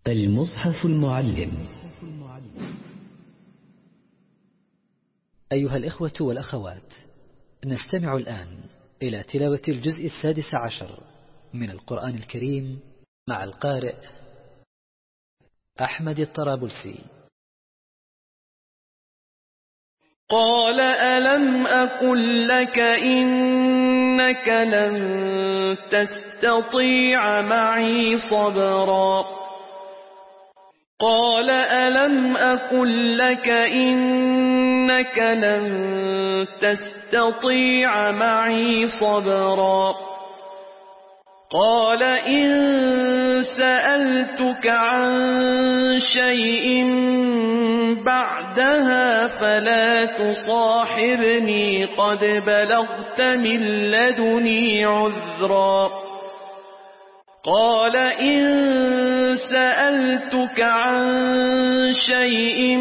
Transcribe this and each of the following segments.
المصحف المعلم. أيها الإخوة والأخوات، نستمع الآن إلى تلاوة الجزء 16 من القرآن الكريم مع القارئ أحمد الطرابلسي. قال ألم أقل لك إنك لن تستطيع معي صبرا قال ألم أقل لك إنك لن تستطيع معي صبرا قال إن سألتك عن شيء بعدها فلا تصاحبني قد بلغت من لدني عذرا قال إن سألتك عن شيء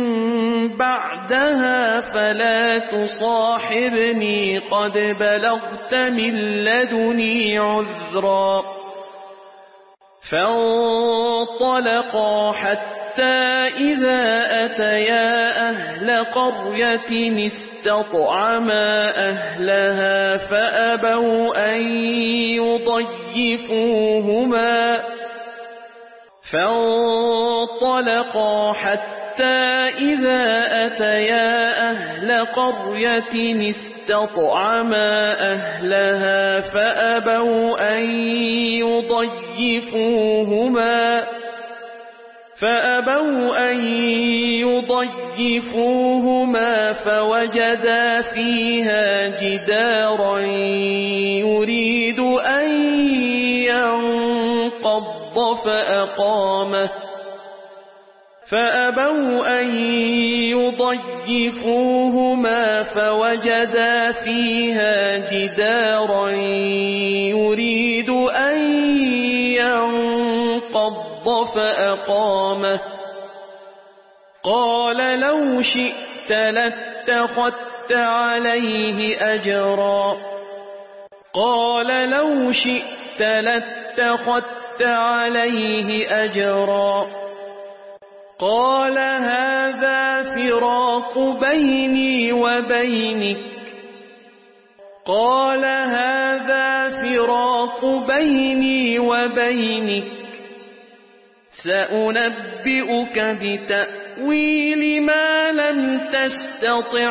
بعدها فلا تصاحبني قد بلغت من لدني عذرا فانطلقا حتى إذا أتيا أهل قرية استطعما أهلها فأبوا أن يضيفوهما فانطلقا حتى إذا أتيا أهل قرية استطعما أهلها فأبوا أن يضيفوهما فوجدا فيها جدارا يريد أن ينقض فأقامه فأبوا أن يضيفوهما فوجدا فيها جدارا يريد أن ينقض فأقامه قال لو شئت لاتخذت عليه أجرا قال هذا فراق بيني وبينك سأنبئك بتأويل ما لم تستطع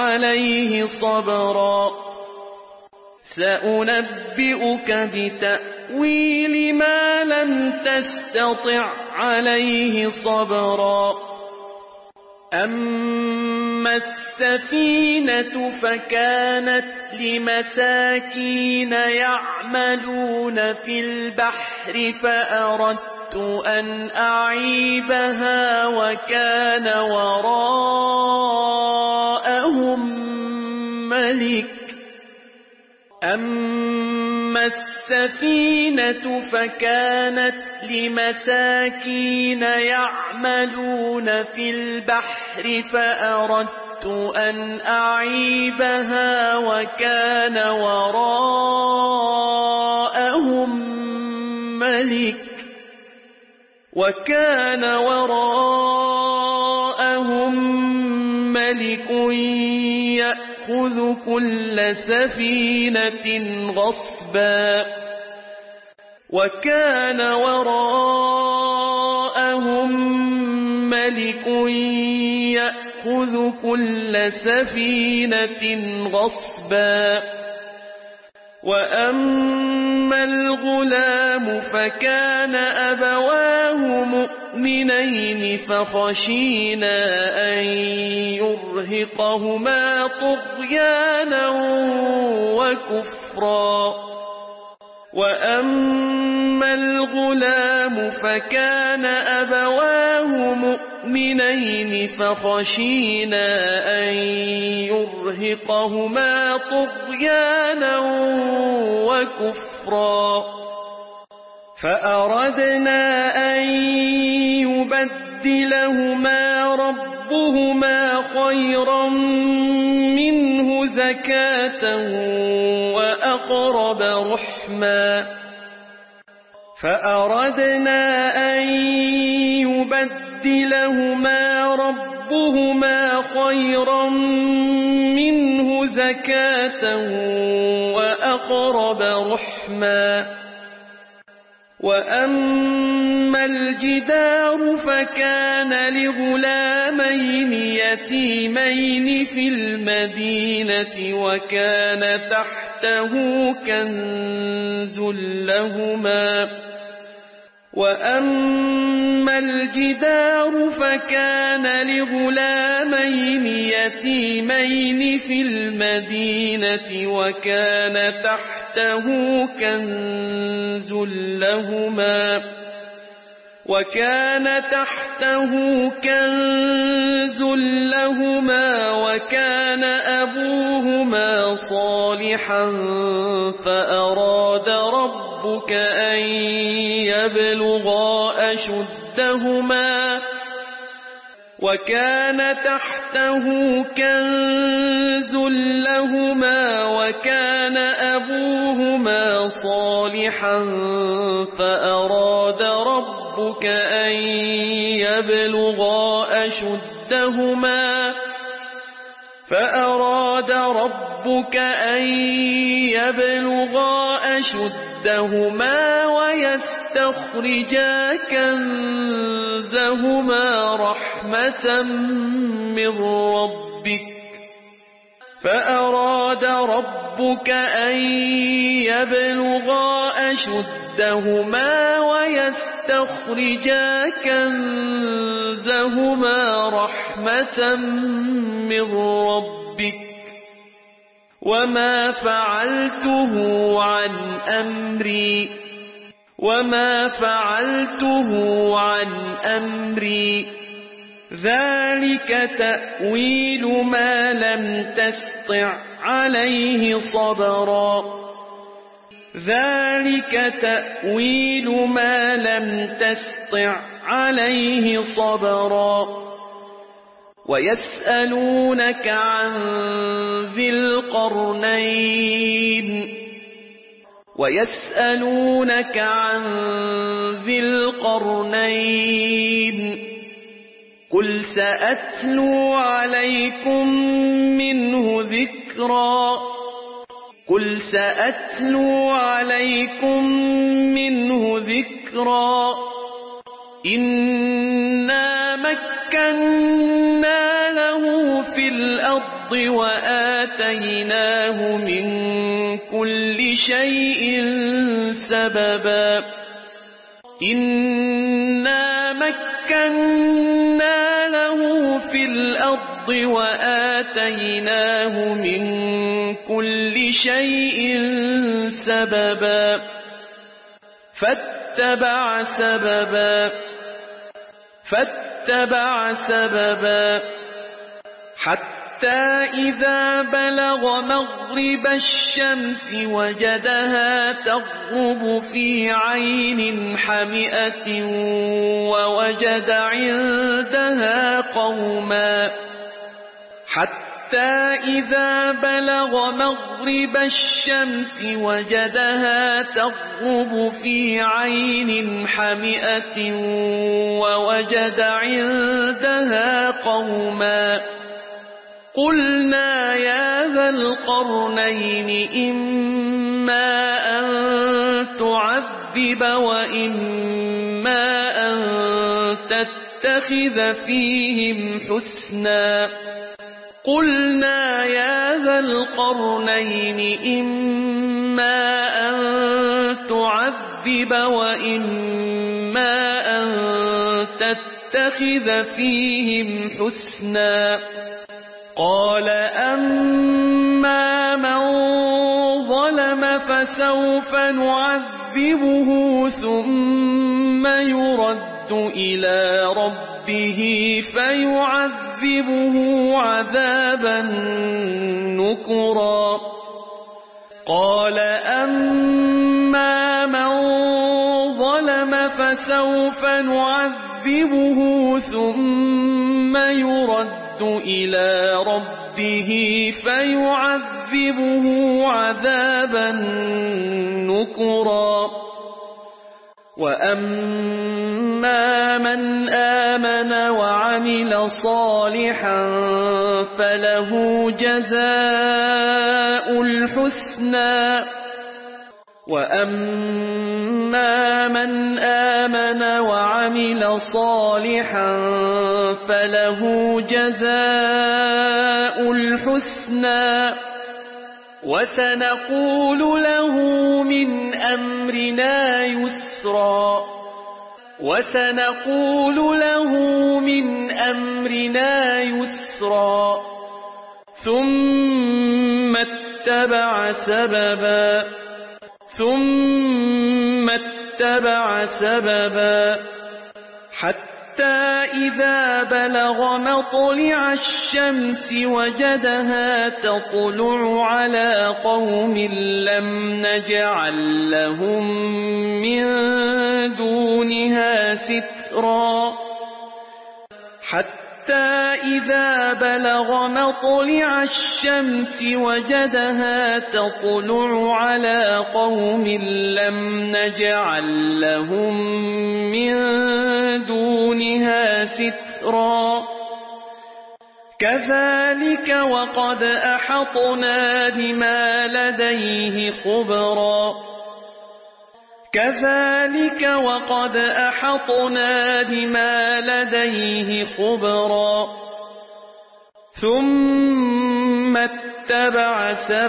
عليه صبرا أما السفينة فكانت لمساكين يعملون في البحر فأردت أن أعيبها وكان وراءهم ملك يأخذ كل سفينة غصبا وأما الغلام فكان أبواه مؤمنين فخشينا أن يرهقهما طغيانا وكفرا فأردنا أن يبدلهما ربهما خيرا منه زكاة وأقرب رحما فأردنا أن ليبدلهما ربهما خيرا منه زكاة وأقرب رحما وأما الجدار فكان لغلامين يتيمين في المدينة وكان تحته كنز لهما وكان أبوهما صالحا فأراد ربك أن يبلغا أشدهما وكان تحته كنز لهما وكان أبوهما صالحا فأراد ربك أن يبلغا أشدهما ويستخرجا كنزهما رحمة من ربك وما فعلته عن أمري ذلك تأويل ما لم تسطع عليه صبرا ويسألونك عن ذي القرنين قل سأتلو عليكم منه ذكرا إنا مكنا له في الأرض وآتيناه من كل شيء سببا فاتبع سببا حتى إذا بلغ مغرب الشمس وجدها تغرب في عين حمئة ووجد عندها قوما قلنا يا ذا القرنين إما أن تعذب وإما أن تتخذ فيهم حسنا قال أما من ظلم فسوف نعذبه ثم يرد إلى ربه فيعذبه عذابا نكرا قال أما من ظلم فسوف نعذبه ثم يرد إلى ربه فيعذبه عذابا نكرا وأما من آمن وعمل صالحا فله جزاء الحسنى وأما من آمن وعمل صالحا فله جزاء الحسنى وسنقول له من أمرنا يسرا وسنقول له من أمرنا يسرا ثم اتبع سببا حتى إذا بلغ مطلع الشمس وجدها تطلع على قوم لم نجعل لهم من دونها سترا حتى إذا بلغ مطلع الشمس وجدها تطلع على قوم لم نجعل لهم من دونها سترا كذلك وقد أحطنا بما لديه خبرا كذلك وقد أحطنا بما لديه خبرا ثم اتبع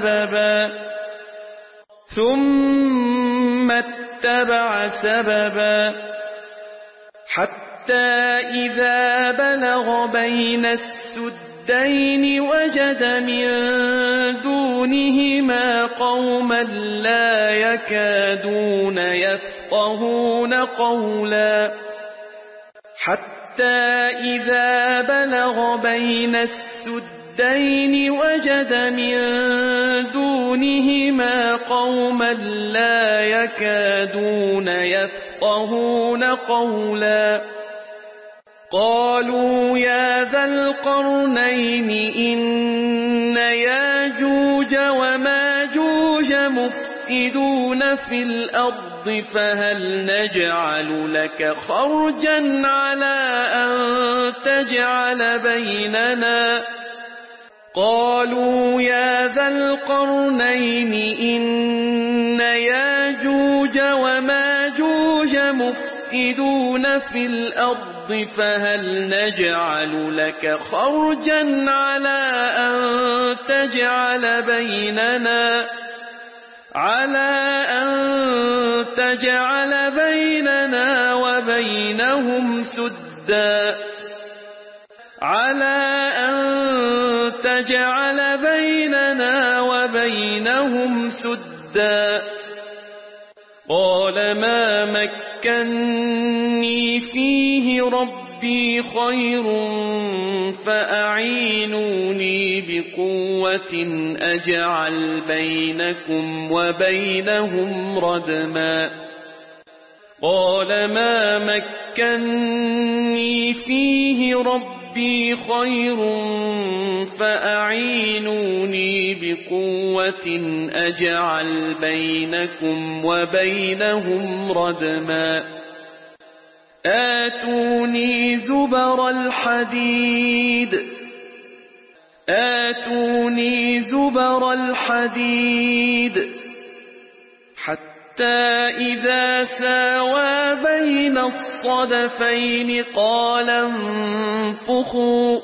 سببا حتى إذا بلغ بين السدين وجد من دونهما قوما لا يكادون يفقهون قولا حتى إذا بلغ بين السدين وجد من دونهما قوما لا يكادون يفقهون قولا قالوا يا ذا القرنين إن ياجوج وماجوج مفسدون في الأرض فهل نجعل لك خرجا على أن تجعل بيننا قالوا يا ذا القرنين إن ياجوج وماجوج مفسدون في الأرض فهل نجعل لك خرجا على أن تجعل بيننا وبينهم سدا قال ما مكني فيه ربي خير فأعينوني بقوة أجعل بينكم وبينهم ردما قال ما مكني فيه ربي خير فأعينوني بقوة أجعل بينكم وبينهم ردما آتوني زبر الحديد حتى إذا ساوى بين الصدفين قال انفخوا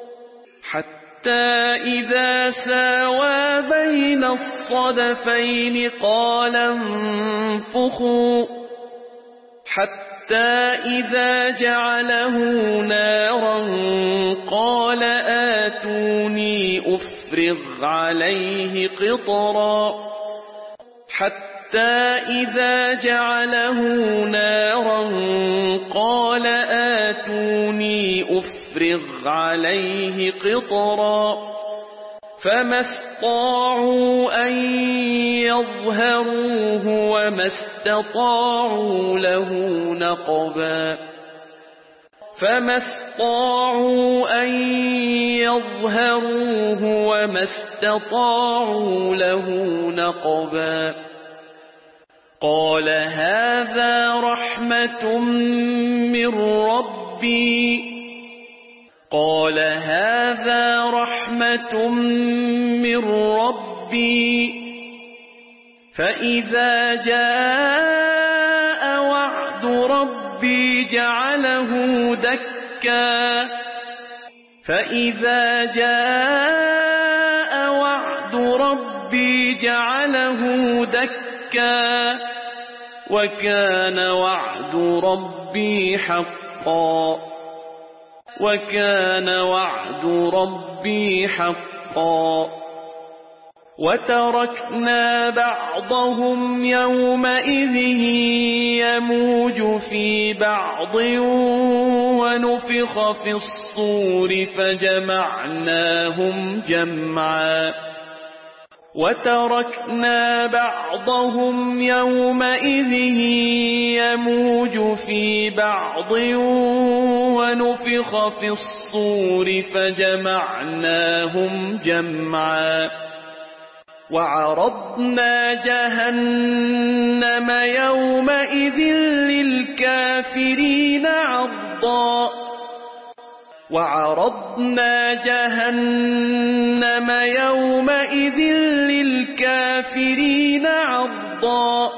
حتى إذا جعله نارا قال آتوني أفرغ عليه قطرا فما استطاعوا أن يظهروه وما استطاعوا له نقبا قال هذا رحمة من ربي فإذا جاء وعد ربي جعله دكا وكان وعد ربي حقا وتركنا بعضهم يومئذ يموج في بعض ونفخ في الصور فجمعناهم جمعا وعرضنا جهنم يومئذ للكافرين عرضا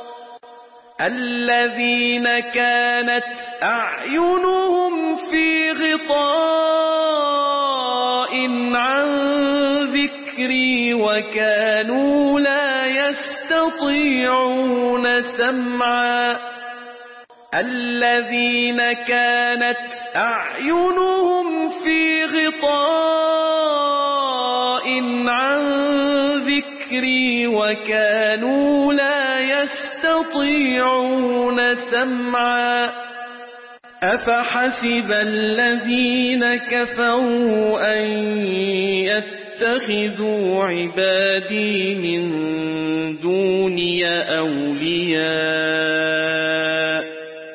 الذين كانت أعينهم في غطاء عن ذكري وكانوا لا يستطيعون سمعا أفحسب الذين كفروا أن يتخذوا عبادي من دوني أولياء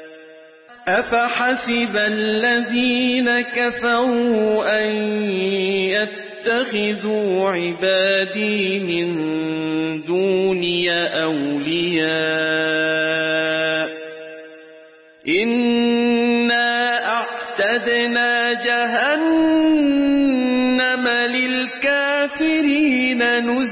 إنا أعتدنا جهنم للكافرين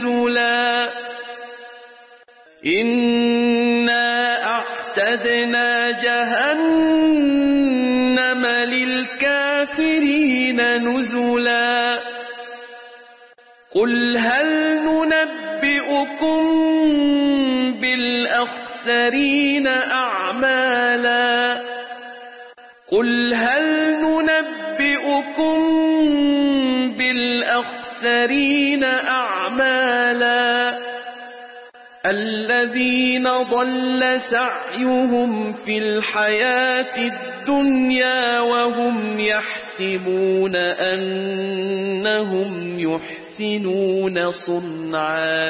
نزلا قل هل ننبئكم بالأخسرين أعمالا الذين ضل سعيهم في الحياة الدنيا وهم يحسبون أنهم يحسنون صنعا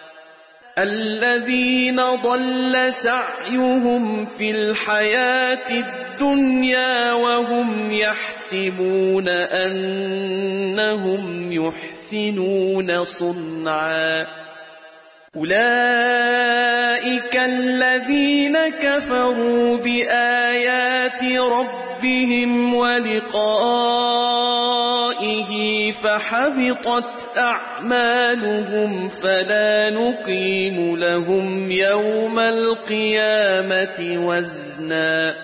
أولئك الذين كفروا بآيات ربهم ولقائه فحبطت أعمالهم فلا نقيم لهم يوم القيامة وزنا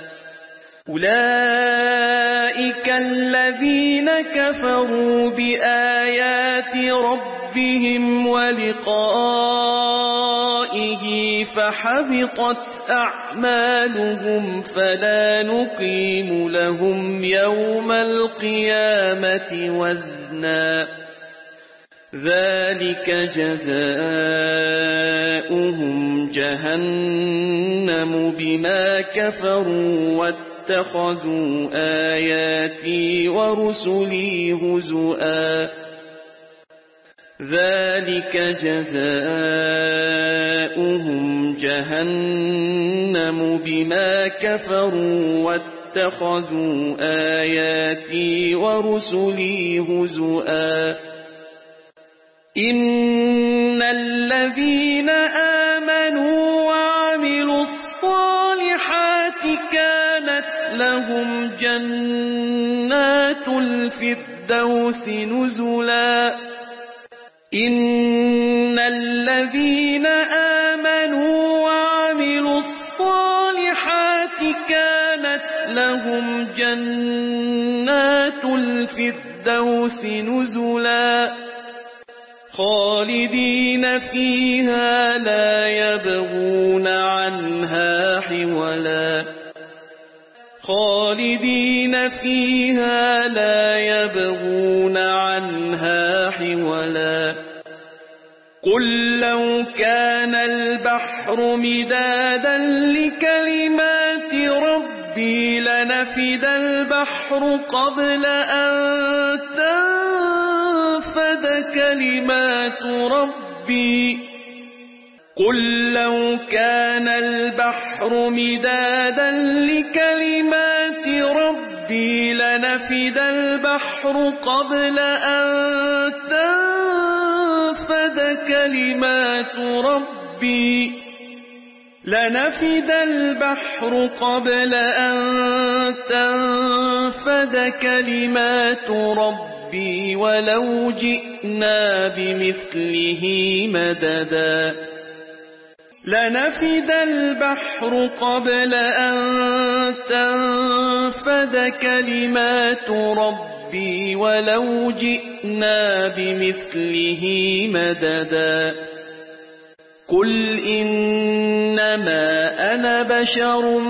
أولئك الذين كفروا بآيات ربهم ولقائه فحبطت أعمالهم فلا نقيم لهم يوم القيامة وزنا ذلك جزاؤهم جهنم بما كفروا واتخذوا آياتي ورسلي هزؤا ذلك جزاؤهم جهنم بما كفروا واتخذوا آياتي ورسلي هزؤا إن الذين آمنوا وعملوا لهم جنات الفردوس نزلا إن الذين آمنوا وعملوا الصالحات كانت لهم جنات الفردوس نزلا خالدين فيها لا يبغون عنها حولا خالدين فيها لا يبغون عنها حولا قل لو كان البحر مدادا لكلمات ربي لنفد البحر قبل أن تنفد كلمات ربي قل لو كان البحر مدادا لكلمات ربي لنفد البحر قبل أن تنفد كلمات ربي لنفد البحر قبل أن تنفد كلمات ربي ولو جئنا بمثله مددا لنفد البحر قبل أن تنفد كلمات ربي ولو جئنا بمثله مددا قل إنما أنا بشر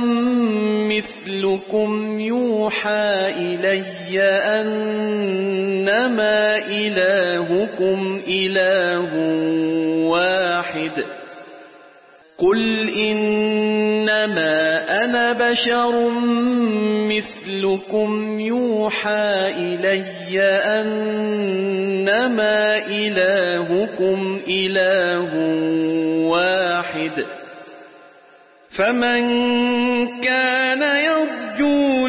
مثلكم يوحى إلي أنما إلهكم إله واحد قل إنما أنا بشر مثلكم يوحى إلي أنما إلهكم إله واحد فمن كان يرجو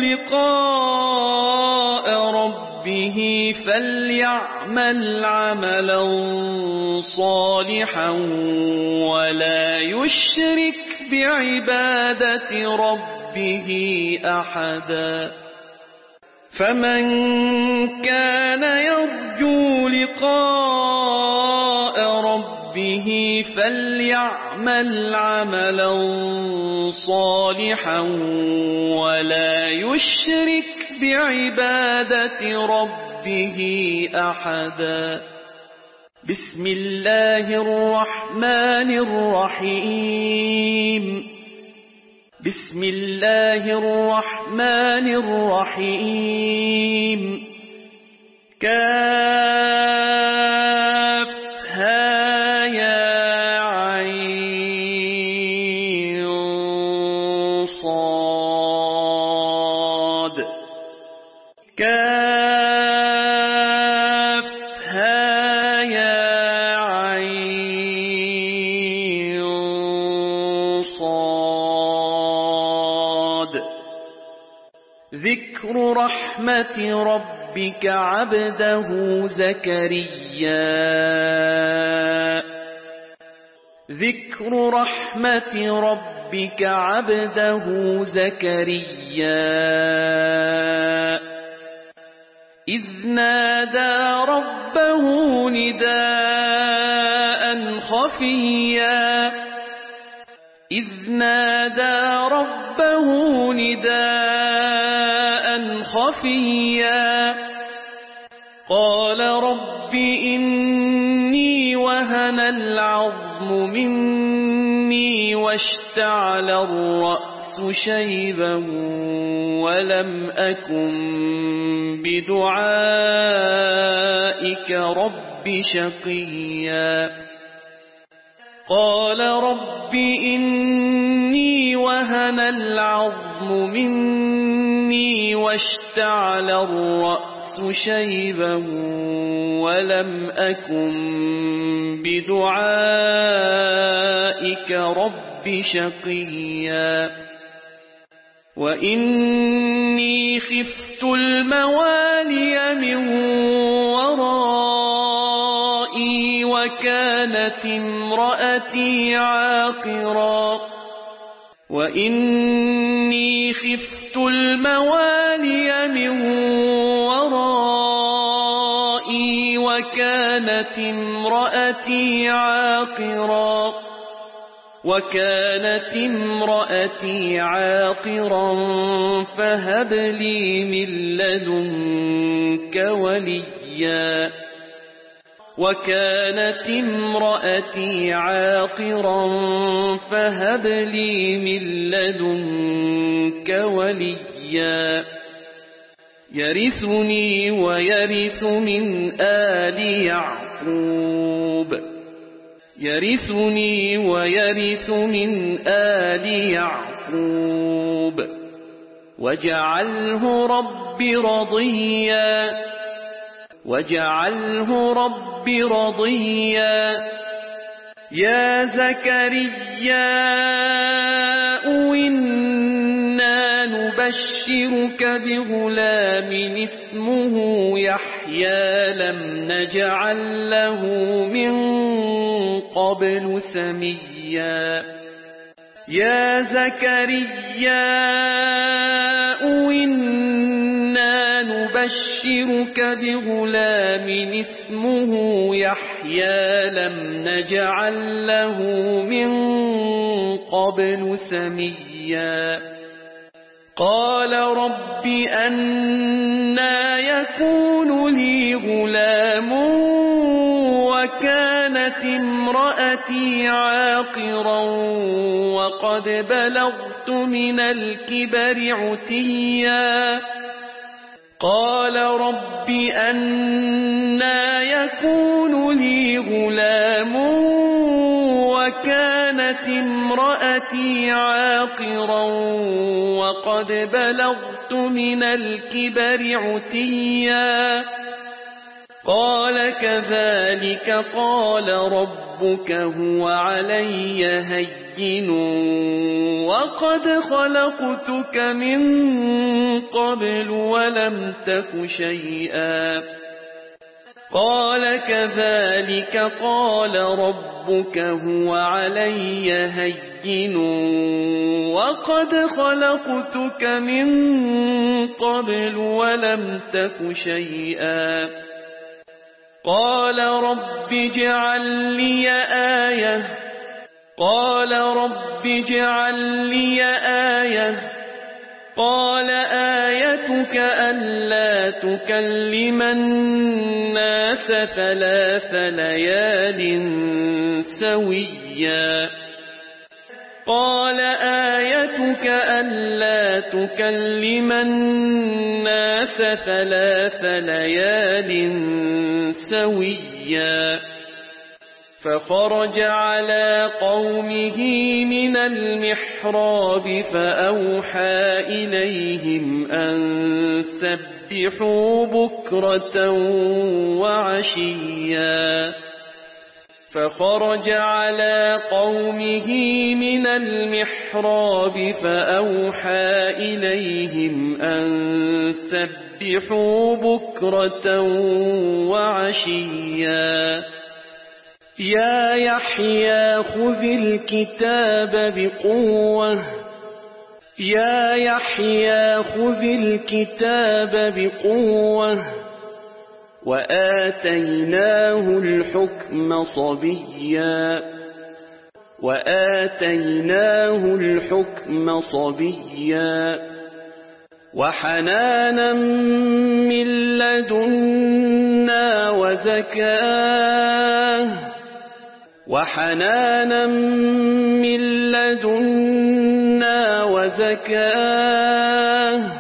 لقاء ربه فليعمل عملا صالحا ولا يشرك بعبادة ربه أحدا فمن كان يرجو لقاء ربه فليعمل عملا صالحا ولا يشرك بعبادة ربه أحدا بسم الله الرحمن الرحيم بسم الله الرحمن الرحيم كافها يا عين صاد كافها يا عين صاد ذكر رحمة ربك عبده زكريا ذكر رحمة ربك عبده زكريا إذ نادى ربه نداء خفيا إذ نادى ربه نداء خفيا قال رب إني وهن العظم مني واشتعل الرأس شيبا ولم أكن بدعائك رب شقيا قال رب إني وهن العظم مني واشتعل الرأس شيبا ولم أكن بدعائك رب شقيا وإني خفت الموالي من ورائي وكانت امرأتي عاقرا وإني خفت خفت الموالي من ورائي وكانت امرأتي عاقرا فهب لي من لدنك وليا يرثني ويرث من آل يعقوب واجعله رب رضيا يا زكريا إنا نبشرك بغلام اسمه يحيى لم نجعل له من قبل سميا يا زكريا إنا نبشرك بغلام اسمه يحيى لم نجعل له من قبل سميا قال رب أنى يكون لي غلام وكانت امرأتي عاقرا وقد بلغت من الكبر عتيا قال رب أنى يكون لي غلام وكانت امرأتي عاقرا وقد بلغت من الكبر عتيا قال كذلك قال ربك هو علي هين وقد خلقتك من قبل ولم تك شيئا قال كذلك قال ربك هو علي هين وقد خلقتك من قبل ولم تك شيئا قال رب اجعل لي آية قال آيتك ألا تكلم الناس 3 ليال سويا قال آيتك ألا تكلم الناس 3 ليال سويا فخرج على قومه من المحراب فأوحى إليهم أن سبحوا بكرة وعشيا فخرج على قومه من المحراب فأوحى إليهم أن سبحوا بكرة وعشيا يا يحيى خذ الكتاب بقوة وآتيناه الحكم صبيا وحنانا من لدنا وزكاه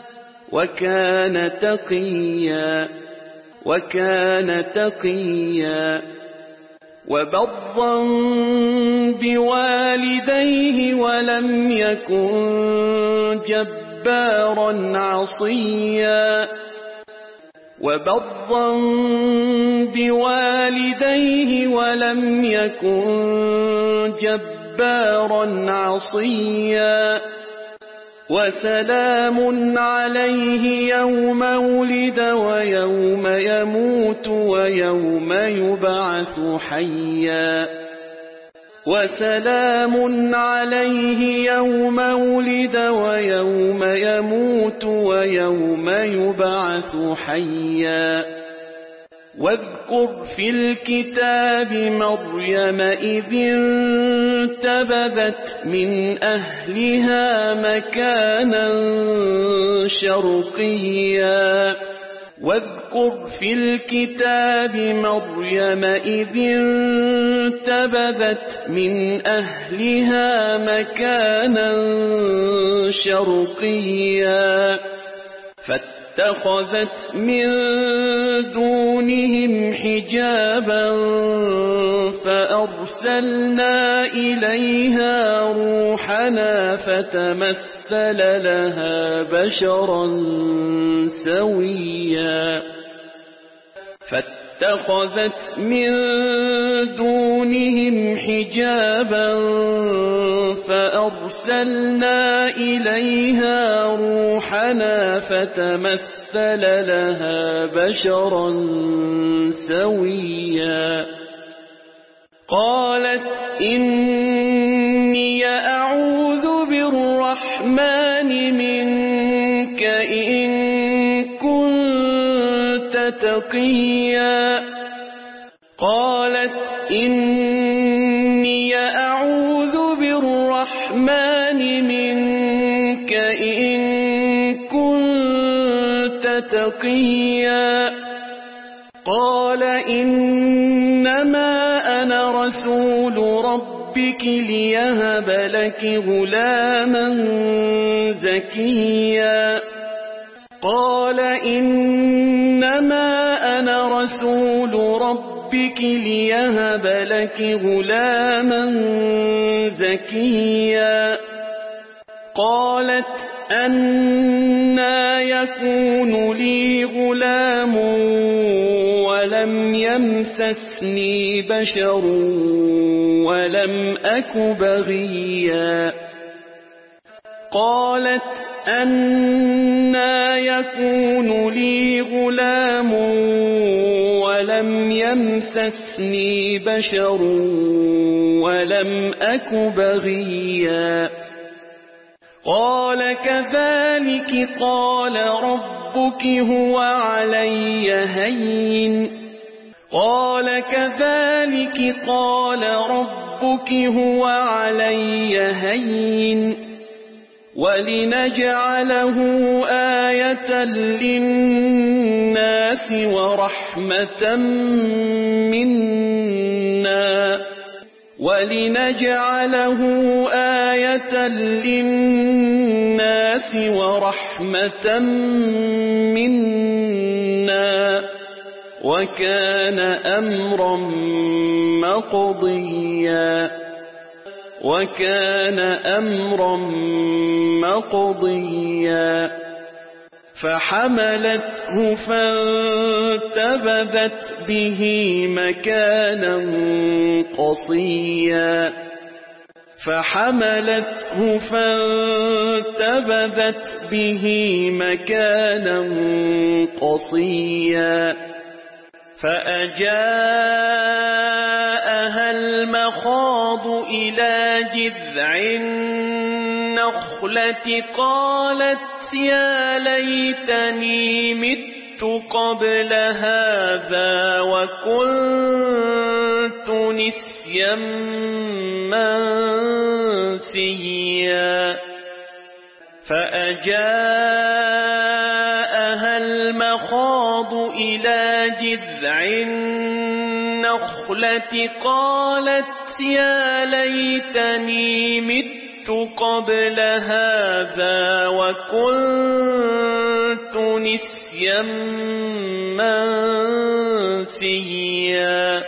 وكان تقيا وبرا بوالديه ولم يكن جبارا عصيا وسلام عليه يوم ولد ويوم يموت ويوم يبعث حيا وسلام عليه يوم ولد ويوم يموت ويوم يبعث حيا واذكر في الكتاب مريم إذ انتبذت من أهلها مكانا شرقيا واذكر في الكتاب مريم إذ انتبذت من أهلها مكانا شرقيا فاتخذت من دونهم حجابا فأرسلنا إليها روحنا فتمثل لها بشرا سويا فاتخذت من دونهم حجابا فأرسلنا إليها روحنا فتمثل لها بشرا سويا قالت إني أعوذ بالرحمن منك إن كنت تقيا قالت إني أعوذ بالرحمن منك إن كنت تقيا قال إنما أنا رسول ربك ليهب لك غلاما زكيا قال إنما أنا رسول ربك ليهب لك غلاما زكيا قالت أنى يكون لي غلام ولم يمسسني بشر ولم أك بغيا قالت أنى يكون لي غلام ولم يمسسني بشر ولم أك بغيا قال كذلك قال ربك هو علي هين قال كذلك قال ربك هو علي هين ولنجعله آية للناس ورحمة منا ولنجعله آية للناس ورحمة منا وكان أمرا مقضيا وكان أمرا مقضيا فحملته فانتبذت به مكانا قصيا فحملته فانتبذت به مكانا قصيا فأجاءها المخاض إلى جذع النخلة قالت يا ليتني مت قبل هذا وكنت نسيا منسيا فأجاءها المخاض إلى جذع النخلة قالت يا ليتني مت قبل هذا وكنت نسيا منسيا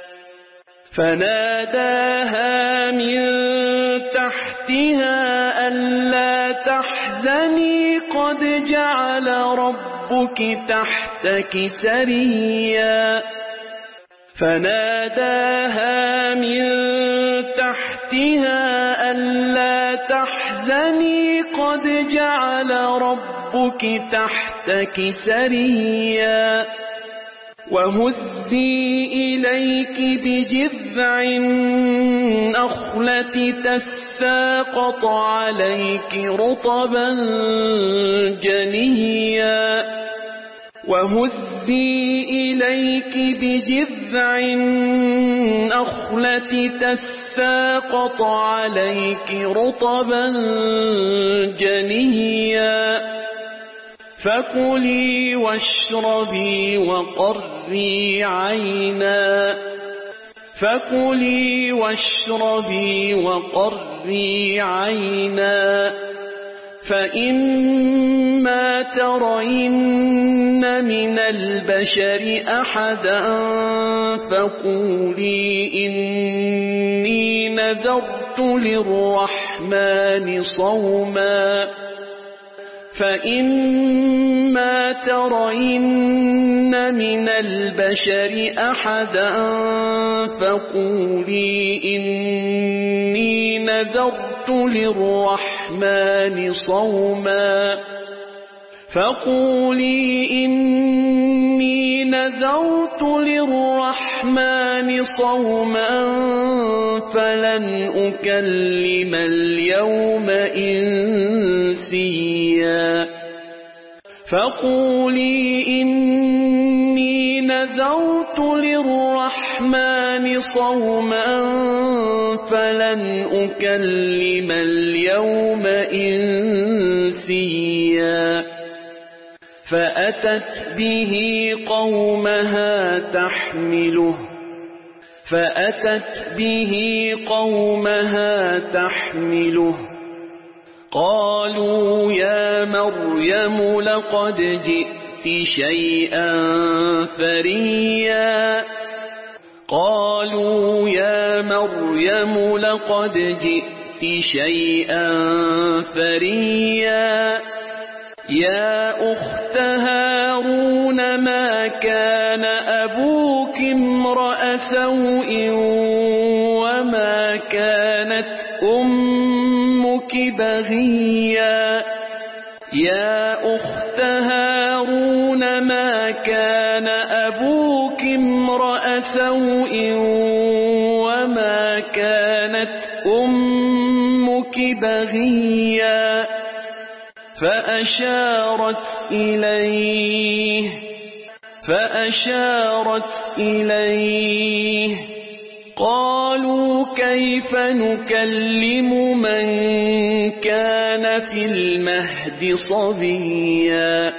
فناداها من تحتها ألا تحزني قد جعل ربك تحتك سريا فناداها من تحتها ألا تحزني قد جعل ربك تحتك سريا وهزي إليك بجذع النخلة تساقط عليك رطبا جنيا وهزي إليك بجذع النخلة تساقط عليك رطبا جنيا فكلي واشربي وقري عينا فكلي واشربي وقري عينا فإما ترين من البشر أحدا فقولي إني نذرت للرحمن صوما فإما ترين من البشر أحدا فقولي إني نذرت للرحمن صوما فقولي إني نذرت للرحمن صوما فلن أكلم اليوم إنسيا فقولي إني نذرت للرحمن صوما فلن أكلم اليوم إنسيا فأتت به قومها تحمله قالوا يا مريم لقد جئت شيئا فريا قالوا يا مريم لقد جئت شيئا فريا يا أخت هارون ما كان أبوك امرأ سوء وما كانت أمك بغيا يا أخت هارون ما كان أبوك امرأ سوء وما كانت أمك بغيا فأشارت إليه قالوا كيف نكلم من كان في المهد صبيا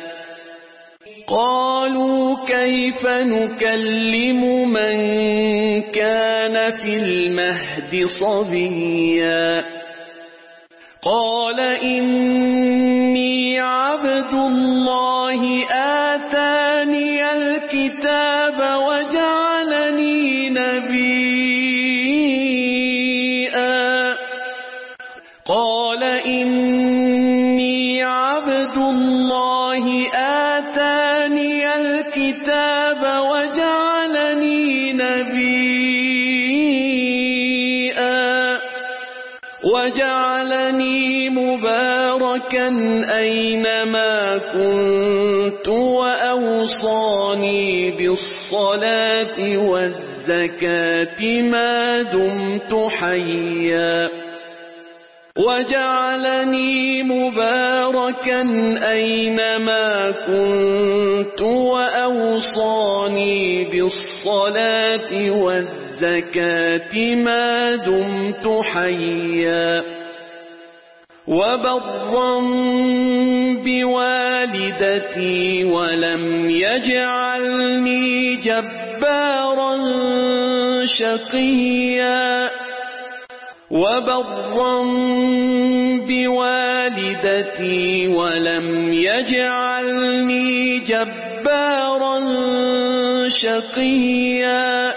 قالوا كيف نكلم من كان في المهد صبيا قال إني عبد الله آتاني الكتاب وجعلني نبيا قال إني عبد الله آتاني الكتاب وجعلني نبيا وجعلني مباركا أينما كنت وأوصاني بالصلاة والزكاة ما دمت حيا وجعلني مباركا أينما كنت وأوصاني بالصلاة والزكاة ما دمت حيا وبرا بوالدتي ولم يجعلني جبارا شقيا وبرا بوالدتي ولم يجعلني جبارا شقيا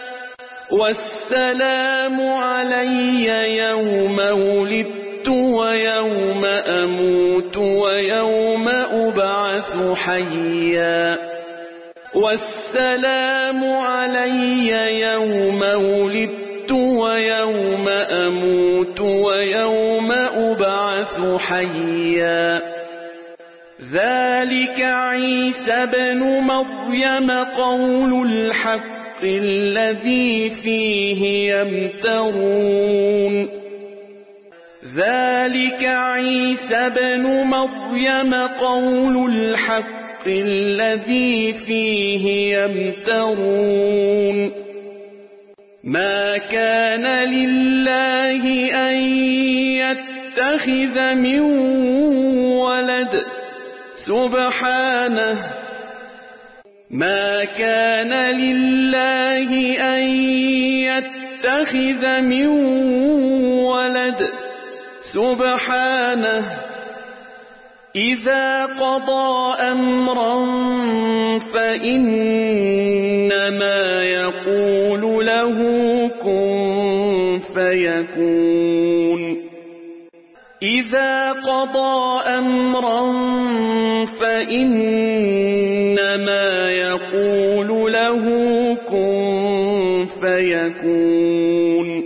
والسلام علي يوم ولدت ويوم أموت ويوم أبعث حيا والسلام علي يوم ولدت ويوم أموت ويوم أبعث حيا ذلك عيسى بن مريم قول الحق الذي فيه يمترون ذلك عيسى بن مريم قول الحق الذي فيه يمترون ما كان لله أن يتخذ من ولد سبحانه ما كان لله أن يتخذ من ولد سبحانه إذا قضى أمرا فإنما يقول له كن فيكون إذا قضى أمرا فإنما يقول له كن فيكون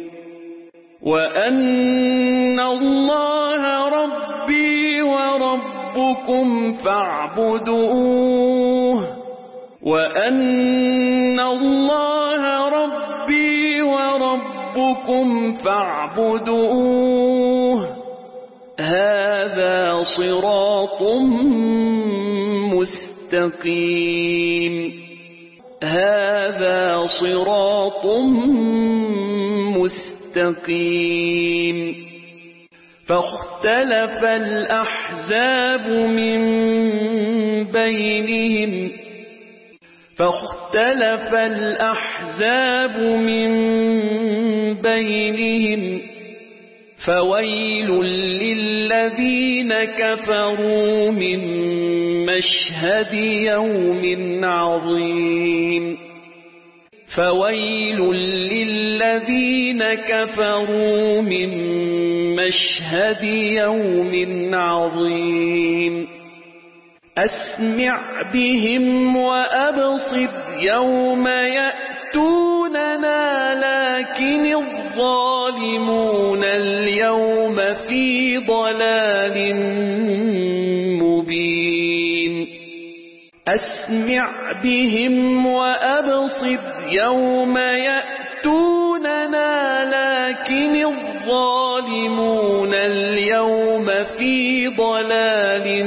وأن الله ربي وربكم فاعبدوه وأن الله ربي وربكم فاعبدوه هذا صراط مستقيم هذا صراط مستقيم فاختلف الأحزاب من بينهم فويل للذين كفروا من مشهد يوم عظيم فويل للذين كفروا من مشهد يوم عظيم أسمع بهم وأبصر يوم يأتوننا لكن الظالمون اليوم في ضلال مبين أسمع بهم وأبصر يوم يأتوننا لكن الظالمون اليوم في ضلال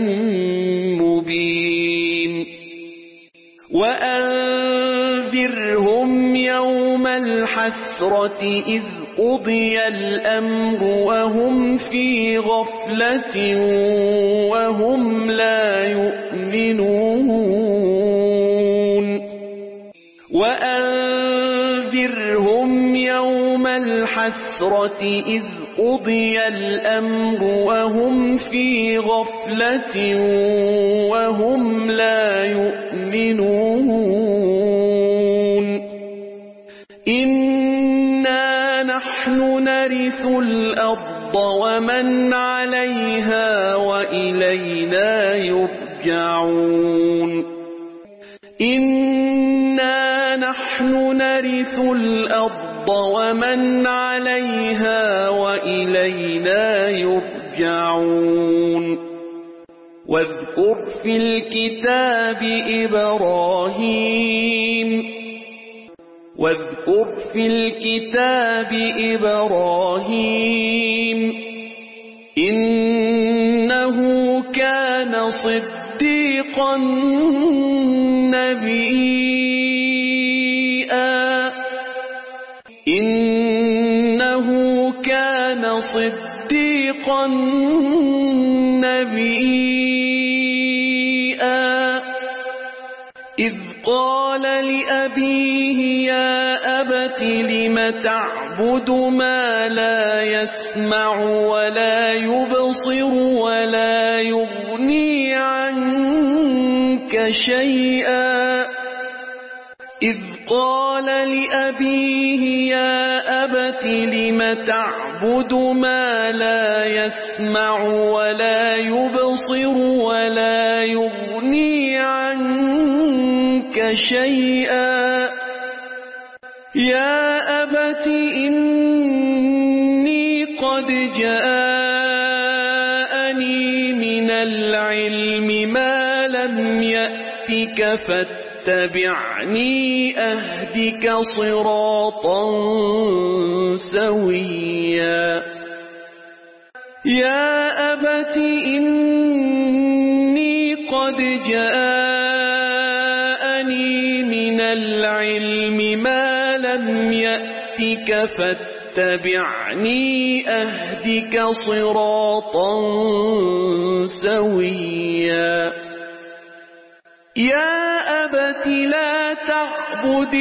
مبين وأنذرهم يوم الحسرة إذ قضي الأمر وهم في غفلة وهم لا يؤمنون وأنذرهم يوم الحسرة إذ قضي الأمر وهم في غفلة وهم لا يؤمنون إنا نحن نرث الأرض ومن عليها وإلينا يرجعون إنا نحن نرث الأرض ومن عليها وإلينا يرجعون واذكر في الكتاب إبراهيم إنه كان صديقا نبيا إنه كان صديقا نبيا إذ قال لأبيه يا أبت لم تعبد ما لا يسمع ولا يبصر ولا يغني عنك شيئا إذ قال لأبيه يا أبت لم تعبد ما لا يسمع ولا يبصر ولا يغني عنك شيئا يا أبت إني قد جاءني من العلم لم يأتك فاتبعني أهدك صراطا سويا يا أبت إني قد جاءني من العلم ما لم يأتك فاتبعني أهدك صراطا سويا يا أبت لا تعبد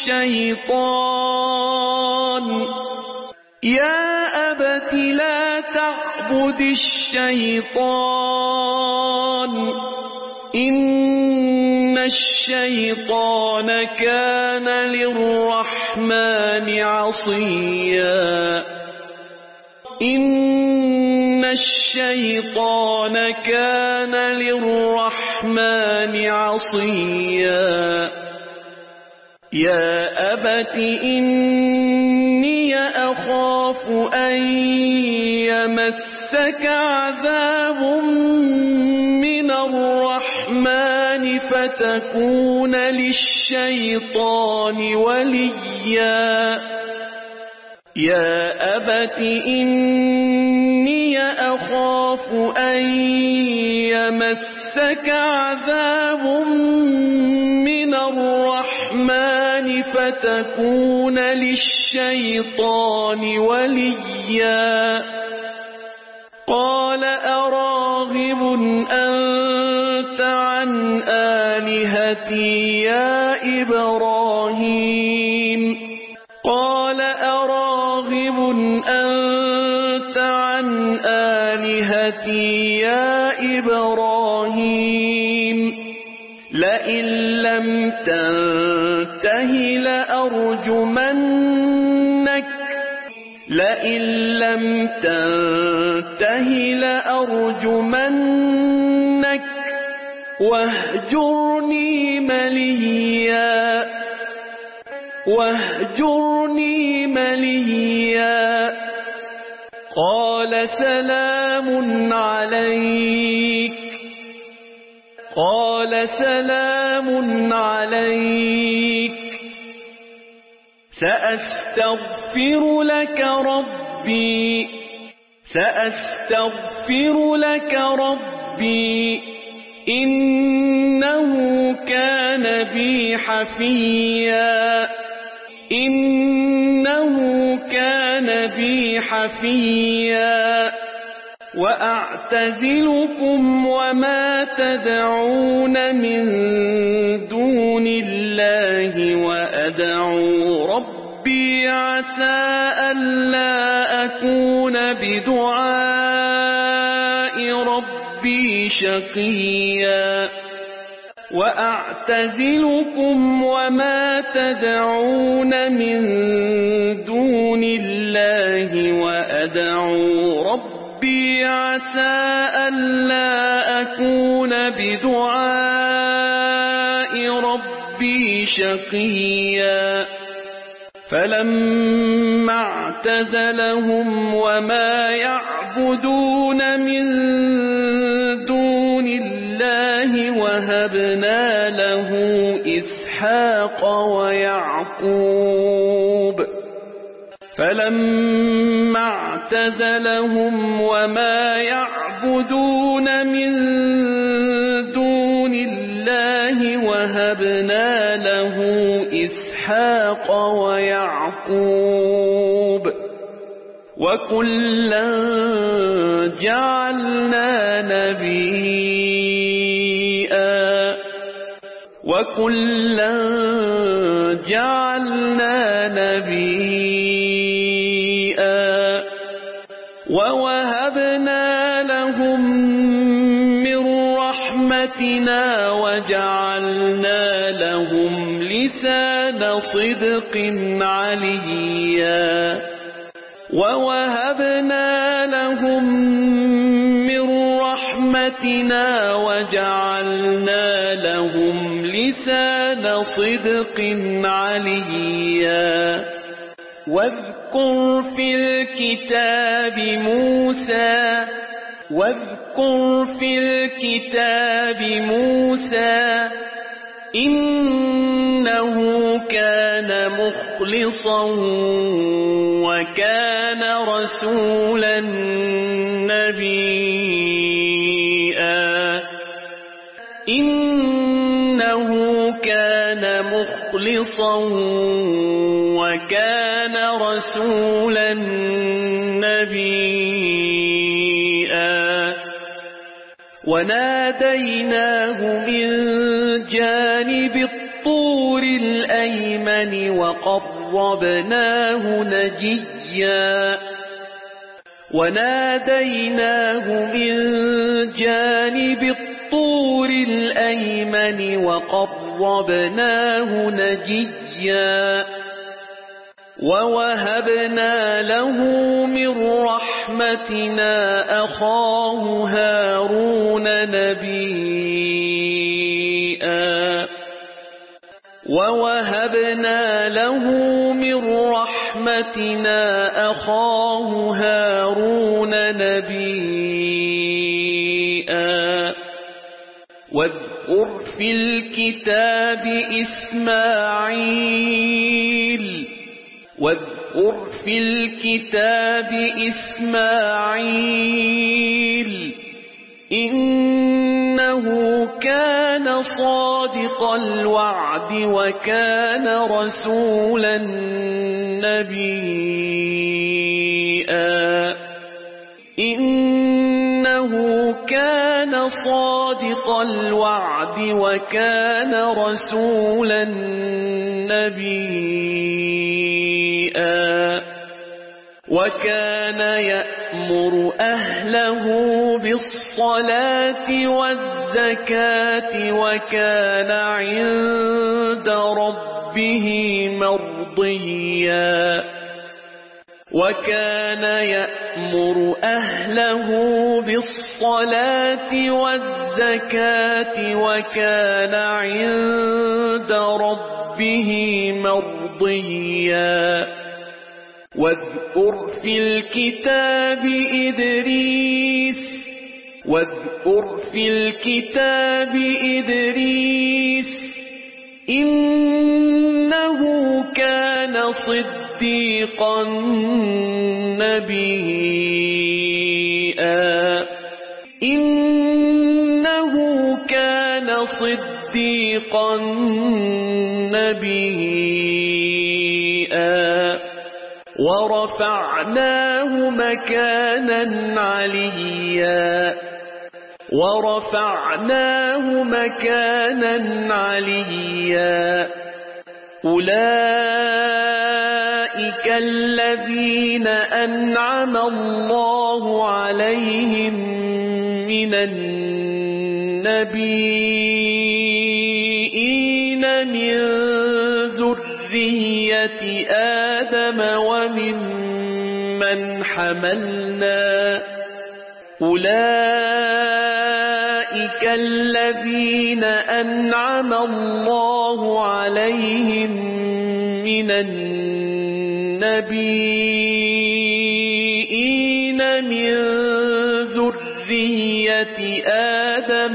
الشيطان يا أبت لا تعبد الشيطان إن الشيطان كان للرحمن عصيا إن الشيطان كان للرحمن عصيا يا أبت إني أخاف أن يمسك عذاب من الرحمن فتكون للشيطان وليا يا أبت إني أخاف أن يمسك عذاب من الرحمن فتكون للشيطان وليا قال أراغب أنت عن آلهتي يا إبراهيم قال أراغب أنت عن آلهتي يا إبراهيم لئن لم تنته لأرجمنك لئن لم تنته لأرجمنك واهجرني مليا قال سلام عليك سأستغفر لك ربي إنه كان بي حفيا وأعتزلكم وما تدعون من دون الله وأدعو ربي عسى ألا أكون بدعاء ربي شقيا وأعتزلكم وما تدعون من دون الله وأدعو ربي عسى ألا أكون بدعاء ربي شقيا فلما اعتزلهم وما يعبدون من دون الله وهبنا له إسحاق ويعقوب فلما اعتزلهم وما يعبدون من دون الله وهبنا له إسحاق ويعقوب وكلا جعلنا نبيا ووهبنا لهم من رحمتنا وجعلنا لهم لسان صدق عليا ووهبنا لهم من رحمتنا وجعلنا لهم لسان صدق عليا واذكر في الكتاب موسى واذكر في الكتاب موسى إنه كان مخلصا وكان رسولا نبيا إنه كان مخلصا وكان رسولا نبيا وناديناه من جانب الطور الأيمن وقربناه نجيا وناديناه من جانب الطور الأيمن وقربناه نجيا ووهبنا له من رحمتنا أخاه هارون نبيا ووهبنا له من رحمتنا أخاه هارون نبيا واذكر في الكتاب إسماعيل واذكر في الكتاب إسماعيل إنه كان صادق الوعد وكان رسولا نبيا إنه كان صادق الوعد وكان رسولا نبيا وكان يأمر أهله بالصلاة والزكاة وكان عند ربه مرضيا وكان يأمر أهله بالصلاة والزكاة وكان عند ربه مرضيا واذكر في الكتاب إدريس إنه كان صديقا نبيا إنه كان صديقا نبيا ورفعناه مكانا عليا أولئك الذين أنعم الله عليهم من النبيين من ذرية آدم وممن حملنا أولئك الذين أنعم الله عليهم من النبيين من ذرية آدم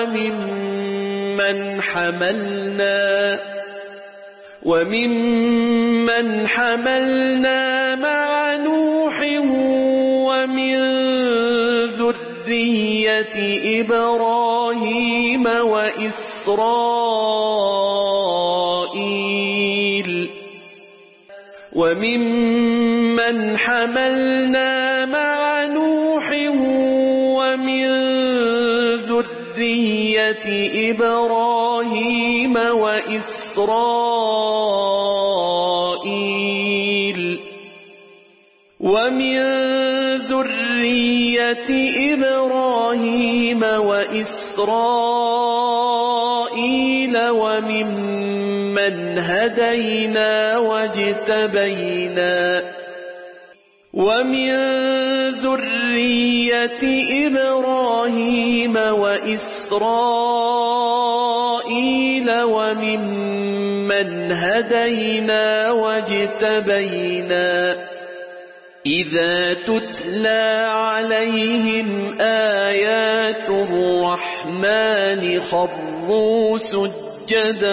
وممن حملنا مع نوح ومن ذرية إبراهيم وإسرائيل وممن هدينا واجتبينا ومن ذرية إبراهيم وإسرائيل وممن هدينا واجتبينا إذا تتلى عليهم آيات الرحمن خروا سجدا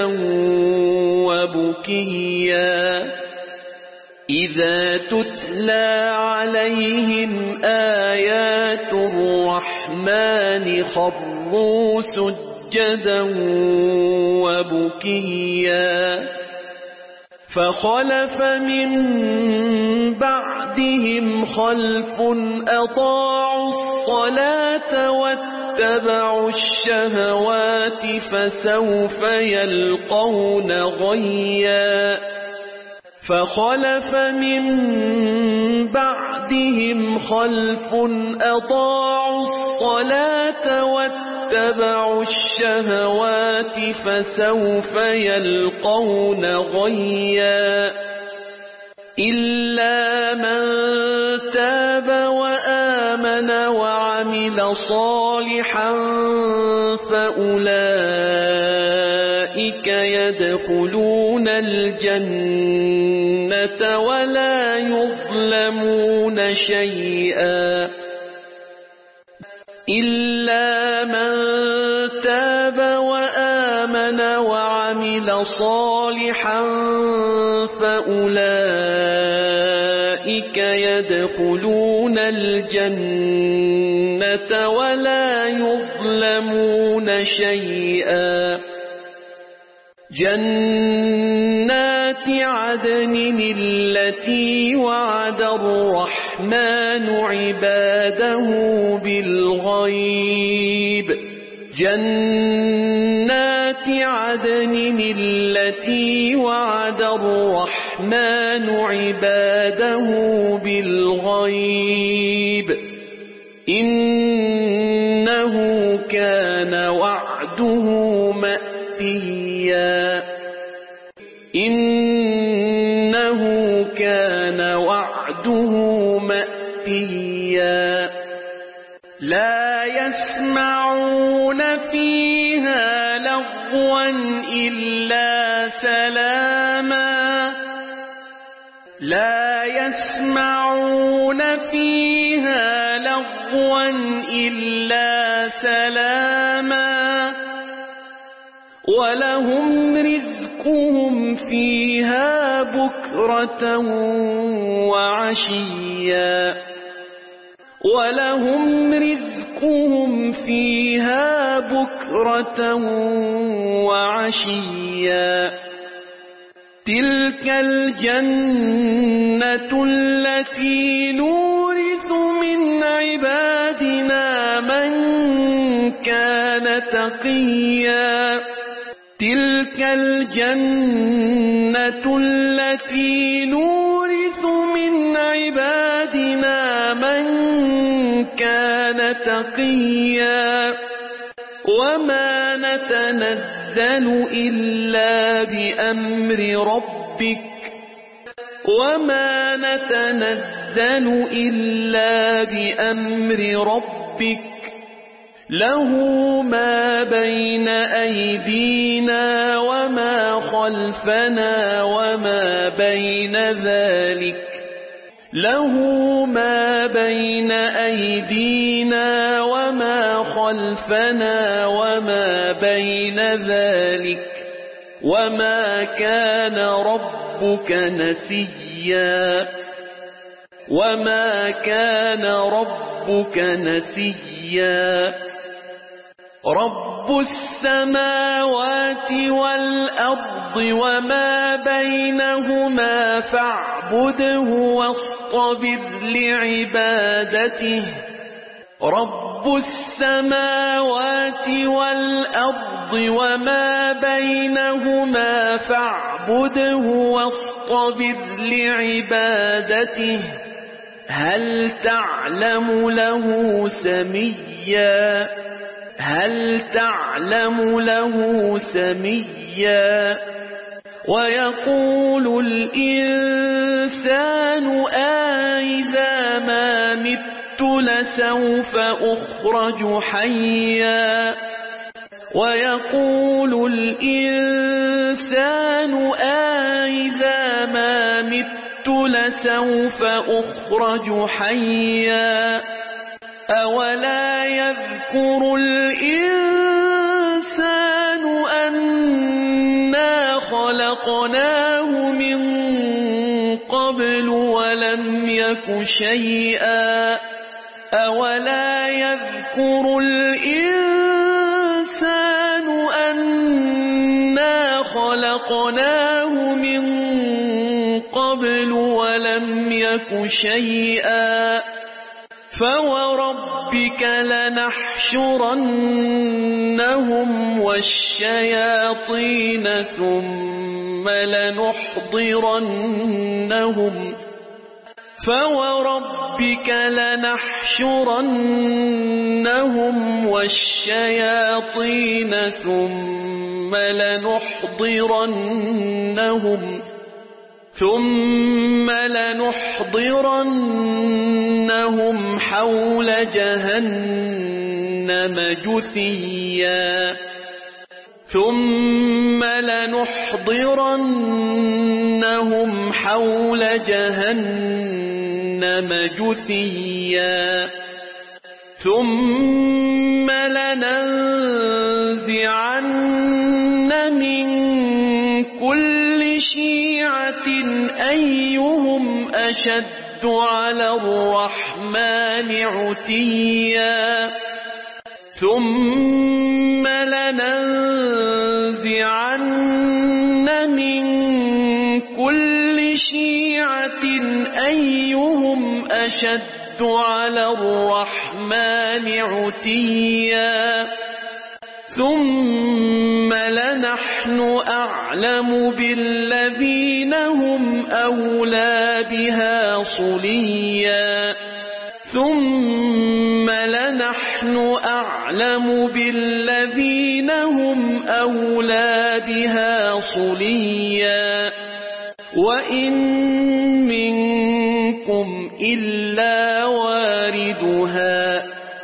وبكيا إذا تتلى عليهم آيات الرحمن خروا سجدا وبكيا فخلف من بعدهم خلف أطاعوا الصلاة واتبعوا الشهوات فسوف يلقون غيا فخلف من بعدهم خلف أطاعوا الصلاة واتبعوا الشهوات فسوف يلقون غيا إلا من تاب وآمن وعمل صالحا فأولئك يدخلون الجنة ولا يظلمون شيئا إلا من تاب وآمن وعمل صالحا فأولئك يدخلون الجنة ولا يظلمون شيئا جنات عدن التي وعد الرحمن عباده بالغيب جنات عدن التي وعد الرحمن عباده بالغيب إنه كان وعده مأتيا إنه كان وعده مأتيا لا يسمعون فيها لغوا إلا سلاما لا يسمعون فيها لغوا إلا سلاما ولهم رزقهم فيها بكرة وعشيا ولهم رزقهم فيها بكرة وعشيا تلك الجنة التي نورث من عبادنا من كان تقيا تلك الجنة التي نورث من عبادنا من كان تقيا وما نتنزل إلا بأمر ربك وما نتنزل إلا بأمر ربك له ما بين أيدينا وما خلفنا وما بين ذلك له ما بين أيدينا وما خلفنا وما بين ذلك وما كان ربك نسيا وما كان ربك نسيا رب السماوات والأرض وما بينهما فاعبده واصطبر لعبادته رب السماوات والأرض وما بينهما فاعبده واصطبر لعبادته هل تعلم له سميا هل تعلم له سميا ويقول الإنسان أإذا ما مت لسوف أخرج حيا ويقول الإنسان أإذا ما مت لسوف أخرج حيا أولا يذكر الإنسان أنا خلقناه من قبل ولم يك شيئا أولا يذكر الإنسان أنا خلقناه من قبل ولم يك شيئا فوربك لنحشرنهم والشياطين ثم لنحضرنهم فوربك لنحشرنهم والشياطين ثم لنحضرنهم حول جهنم جثيا ثم لنحضرنهم حول جهنم جثيا ثم لننزعن من كل شيعة أيهم أشد على الرحمن عتيا ثم لننزعن من كل شيعة أيهم أشد على الرحمن عتيا ثم لنحن أعلم بالذين هم أولى بها صليا ثم لنحن أعلم بالذين هم أولى بها صليا وإن منكم إلا واردها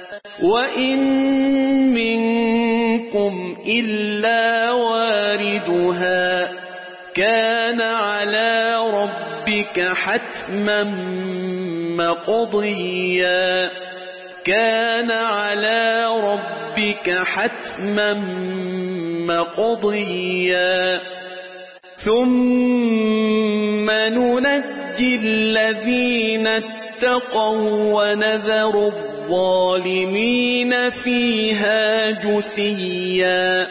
كان على ربك حتما مقضيا ثم ننجي الذين اتقوا ونذر الظالمين فيها جثيا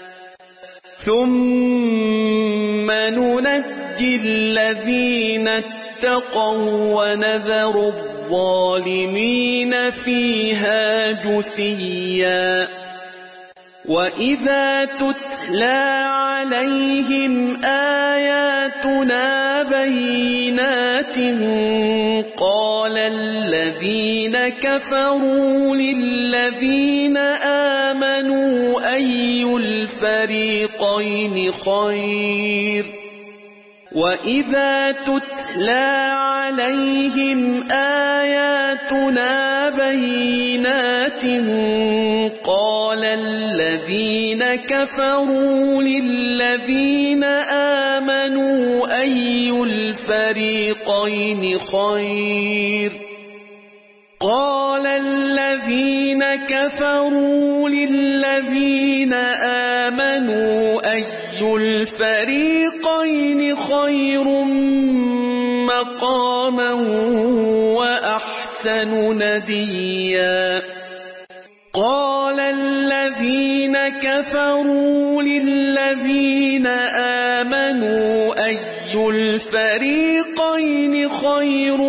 ثم ننجي الذين اتقوا ونذر الظالمين فيها جثيا وإذا تتلى عليهم آياتنا بينات قال الذين كفروا للذين آمنوا أي الفريقين خير وإذا تتلى عليهم آياتنا بينات قال الذين كفروا للذين آمنوا أي الفريقين خير قال الذين كفروا للذين آمنوا أي الفريقين خير مقاما وأحسن نديا قال الذين كفروا للذين آمنوا أي الفريقين خير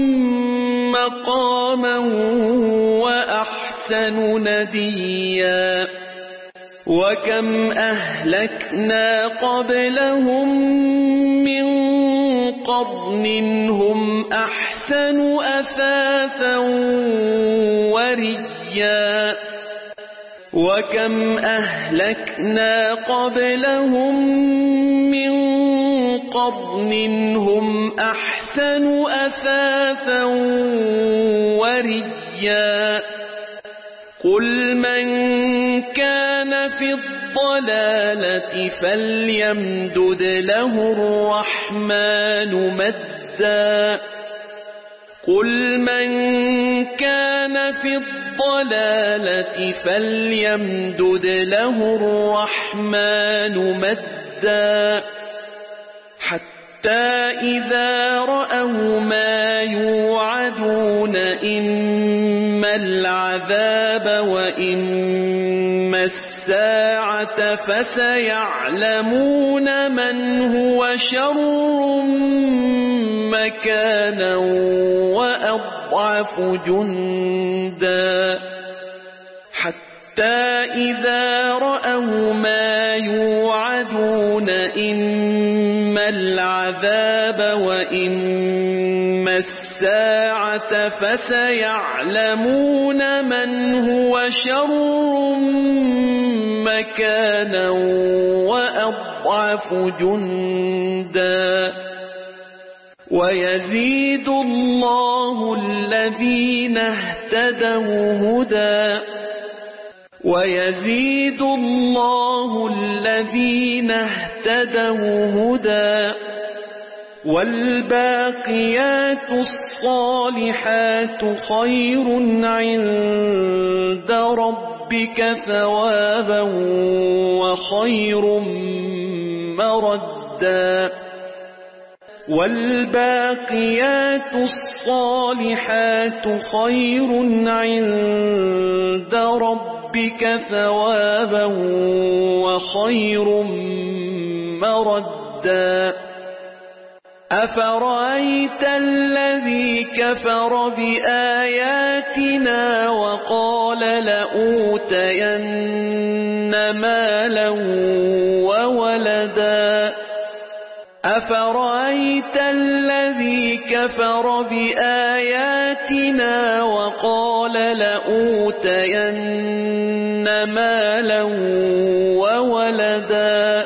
مقاما وأحسن نديا وكم أهلكنا قبلهم من قرن هم أحسن أثاثا ورئيا وكم أهلكنا قبلهم من قرن هم أحسن أثاثا ورئيا قل من كان في الضلالة فليمدد له الرحمن مدا مدا قل من كان في الضلالة فليمدد له الرحمن مدا حتى إذا رأوا ما يوعدون إما العذاب وإما الساعة فسيعلمون من هو شر مكانا وأضعف جندا حتى إذا رأوا ما يوعدون إما العذاب وإما الساعة فسيعلمون من هو شر مكانا وأضعف جندا ويزيد الله الذين اهتدوا هدى ويزيد الله الذين اهتدوا هدى والباقيات الصالحات خير عند ربك ثوابا وخير مردا والباقيات الصالحات خير عند ربك ثوابا وخير مردا أفرأيت الذي كفر بآياتنا وقال لأوتين مالا وولدا أفرأيت الذي كفر بآياتنا وقال لأوتين مالا وولدا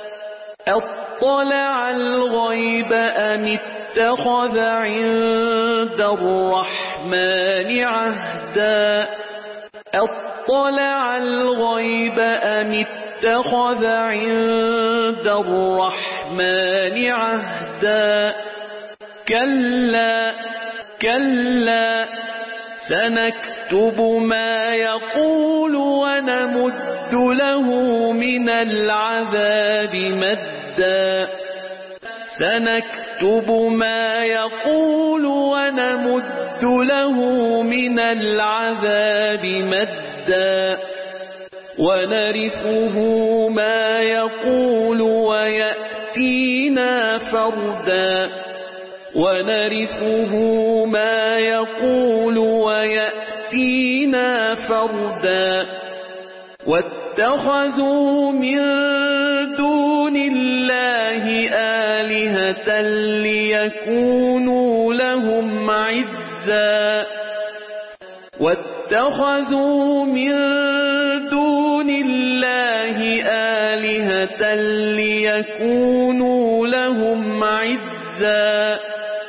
أطلع الغيب أم اتخذ عند الرحمن عهدا أطلع الغيب أم اتخذ عند الرحمن عهدا كلا كلا سنكتب ما يقول ونمد له من العذاب مدا سنكتب ما يقول ونمد له من العذاب مدا ونرثه ما يقول ويأتينا فردا ونرثه ما يقول ويأتينا فردا واتخذوا من دون الله آلهة ليكونوا لهم عزا واتخذوا من دون الله آلهة ليكونوا لهم عزا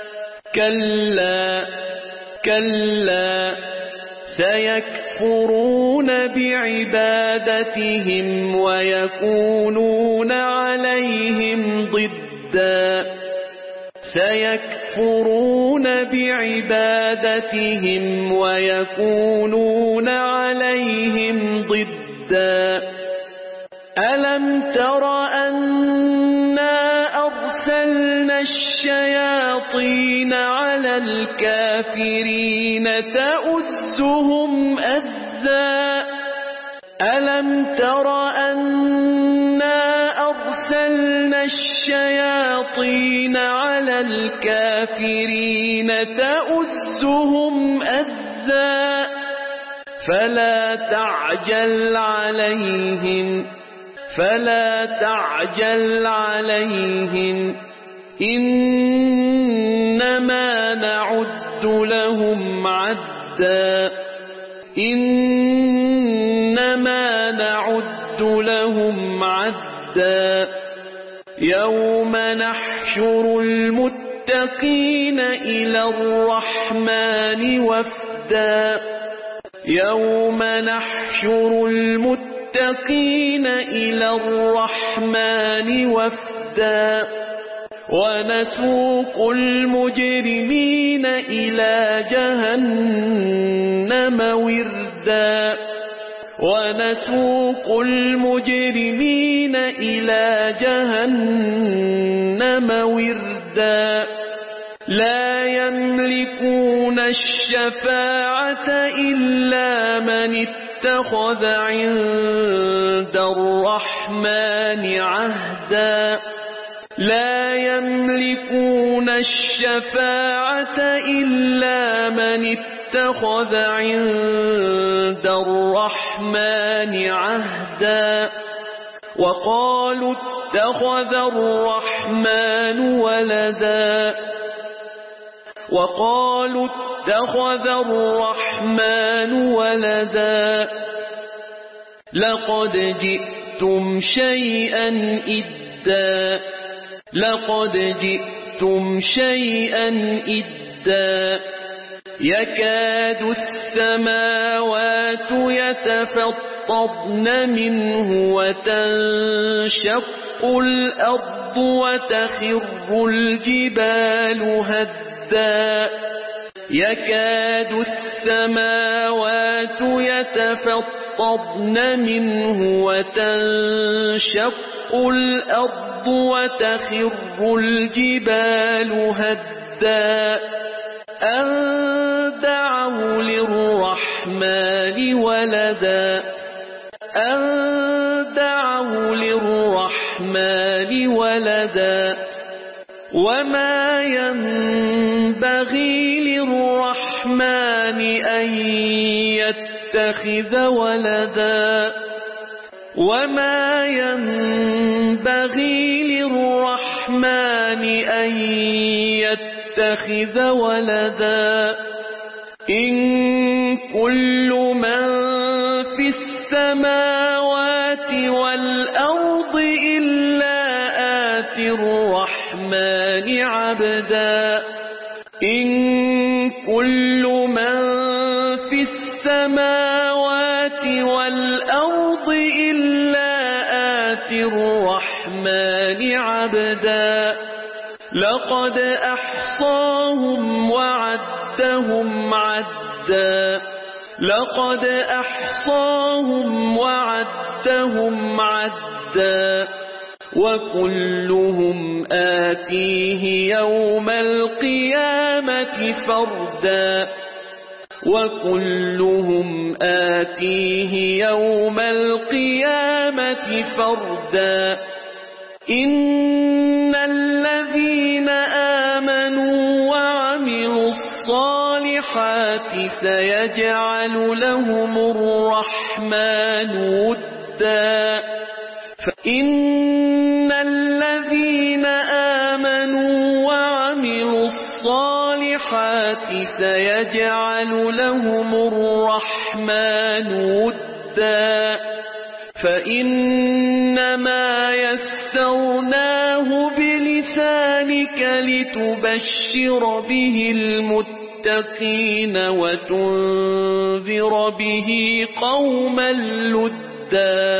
كلا كلا سيكفرون بعبادتهم ويكونون عليهم ضدا سيكفرون بعبادتهم ويكونون عليهم ضدا ألم تر أنا أرسلنا الشياطين على الكافرين تؤزهم أزا ألم تر أنا أرسلنا الشياطين على الكافرين تؤزهم أزا فلا تعجل عليهم إنما نعد لهم عدا إنما نعد لهم عدا يوم نحشر المتقين إلى الرحمن وفدا يوم نحشر المتقين إلى الرحمن وفدا ونسوق المجرمين إلى جهنم وردا ونسوق المجرمين إلى جهنم وردا لا يملكون الشفاعة إلا من اتخذ عند الرحمن عهدا لا يملكون الشفاعة إلا من اتخذ عند الرحمن عهدا وقالوا اتخذ الرحمن ولدا وقالوا اتخذ الرحمن ولدا لقد جئتم شيئا إدا لقد جئتم شيئا إدا يكاد السماوات يتفطرن منه وتنشق الأرض وتخر الجبال هدا يكاد السماوات يتفطرن منه وتنشق الأرض وتخر الجبال هدا أن دعوا للرحمن ولدا أن دعوا للرحمن ولدا وما ينبغي للرحمن أن يتخذ ولدا وما ينبغي للرحمن أن يتخذ ولدا إن كل من في السماوات والأرض إلا آتي الرحمن عبدا إن كل من في السماوات والأرض إلا آتي الرحمن عبدا لقد أحصاهم وعدهم عدا لقد أحصاهم وعدهم عدا وكلهم آتيه يوم القيامة فردا وكلهم آتيه يوم القيامة فردا إن الذين آمنوا وعملوا الصالحات سيجعل لهم الرحمن ودا فإن الذين آمنوا وعملوا الصالحات سيجعل لهم الرحمن ودا فإنما يسرناه بلسانك لتبشر به المتقين وتنذر به قوما لدا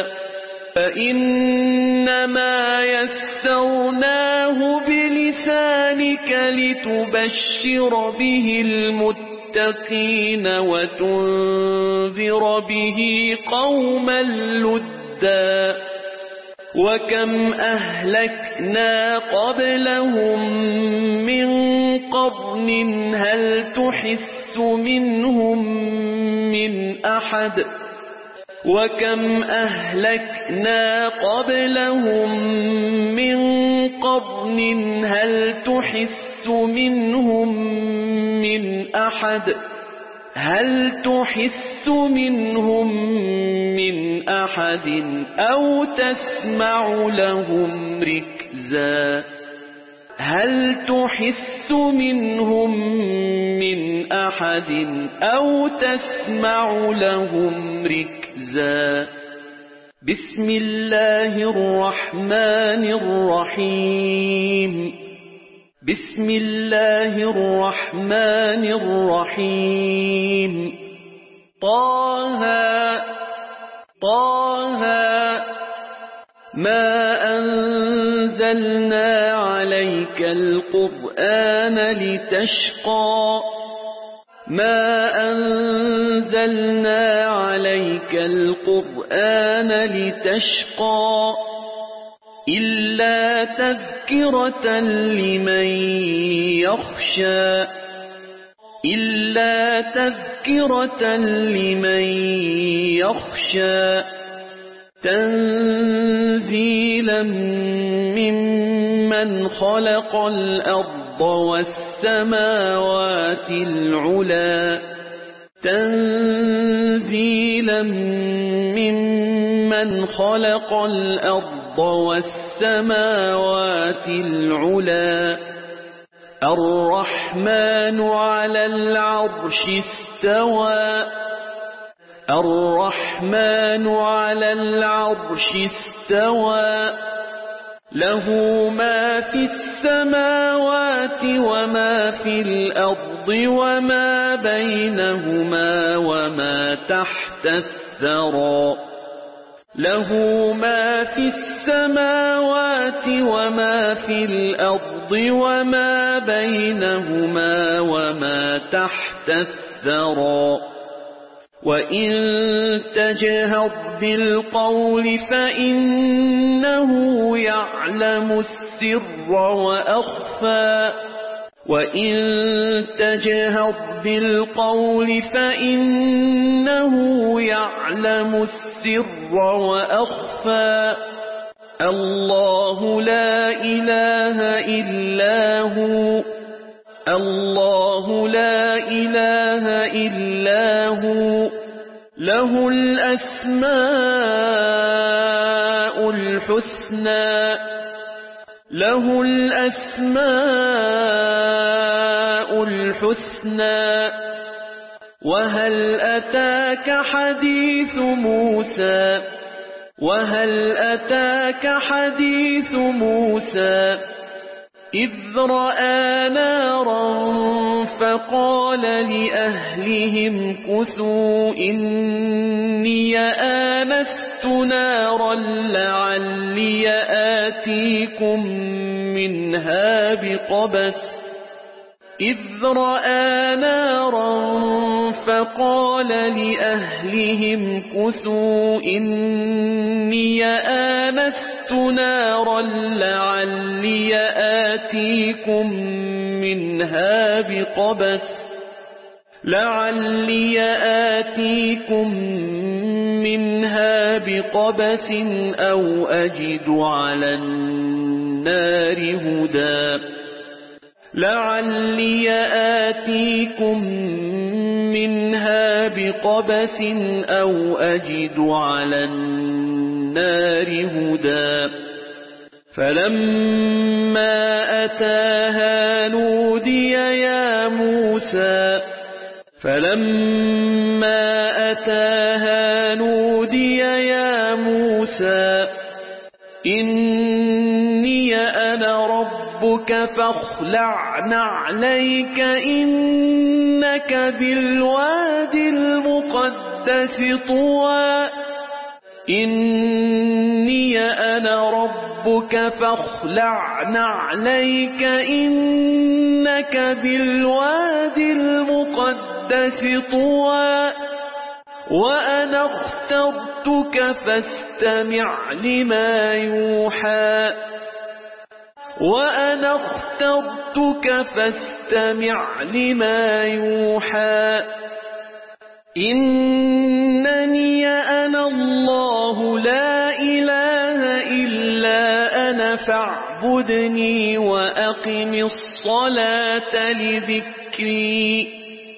فإنما يسرناه بلسانك لتبشر به المتقين وتنذر به قوما لدا وكم أهلكنا قبلهم من قرن هل تحس منهم من أحد وكم أهلكنا قبلهم من قرن هل تحس منهم من أحد هل تحس منهم من أحد أو تسمع لهم ركزا هل تحس منهم من أحد أو تسمع لهم ركزا بسم الله الرحمن الرحيم بسم الله الرحمن الرحيم طه طه ما أنزلنا أنزلنا عليك القرآن لتشقى ما أنزلنا عليك القرآن لتشقى إلا تذكرة لمن يخشى إلا تذكرة لمن يخشى تنزيلا ممن خلق الأرض والسماوات العلى تنزيلا ممن خلق الأرض والسماوات العلى الرحمن على العرش استوى الرحمن على العرش استوى له ما في السماوات وما في الأرض وما بينهما وما تحت الثرى له ما في السماوات وما في الأرض وما بينهما وما تحت الثرى وإن تجهر بالقول فإنه يعلم السر وأخفى وإن تجهر بالقول فإنه يعلم السر وأخفى الله لا إله إلا هو الله لا إله إلا هو له الأسماء الحسنى له الأسماء الحسنى وهل أتاك حديث موسى وهل أتاك حديث موسى إذ رأى نارا فقال لأهلهم كثوا إني آنست نارا لعلي آتيكم منها بقبس إذ رأى نارا فقال لأهلهم كثوا إني آنست نارا لعلي آتيكم منها بقبس أو أجد على النار هدى لعلي آتيكم منها بقبس أو أجد على النار هدى فلما أتاها نودي يا موسى إني أنا ربك فاخلع نعليك إنك بالوادي المقدس طوى إني أنا ربك فاخلع نعليك إنك بالوادي المقدس طوى وأنا اخترتك فاستمع لما يوحى وأنا اخترتك فاستمع لما يوحى إنني أنا الله لا إله إلا أنا فاعبدني وأقم الصلاة لذكري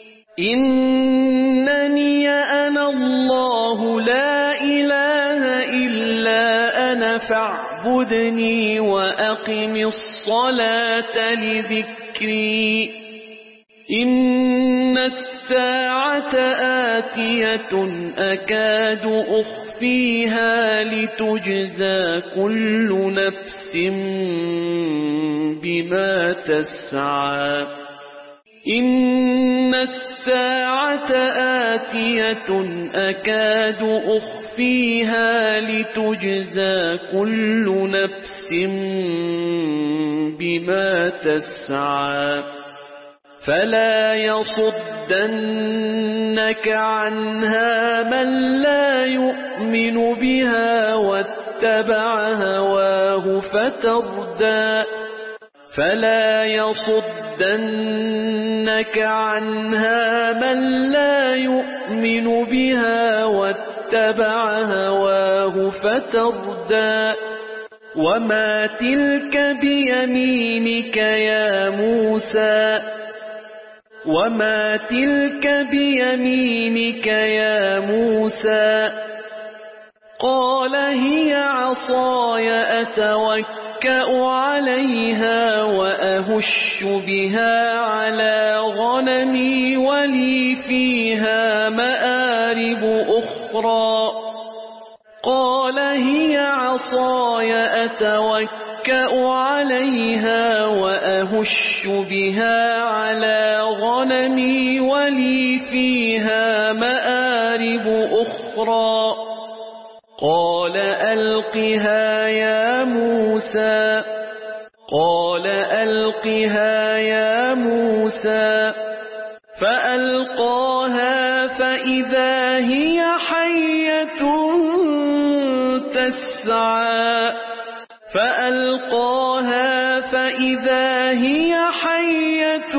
إنني أنا الله لا إله إلا أنا فاعبدني وأقم الصلاة لذكري إن الساعة آتية أكاد أخفيها لتجزى كل نفس بما تسعى إن الساعة آتية أكاد أخفيها فيها لتجزى كل نفس بما تسعى فلا يصدنك عنها من لا يؤمن بها واتبع هواه فتردى فلا يصدنك عنها من لا يؤمن بها واتبع هواه فتردى وما تلك بيمينك يا موسى وما تلك بيمينك يا موسى قال هي عصاي أتوكأ عليها وأهش بها على غنمي ولي فيها مآرب أخرى قال هي عصاي أتوكأ عليها وأهش بها على غنمي ولي فيها مآرب أخرى قال ألقها يا موسى قال ألقها يا موسى فألقاها فإذا هي حية تسعى فألقاها فإذا هي حية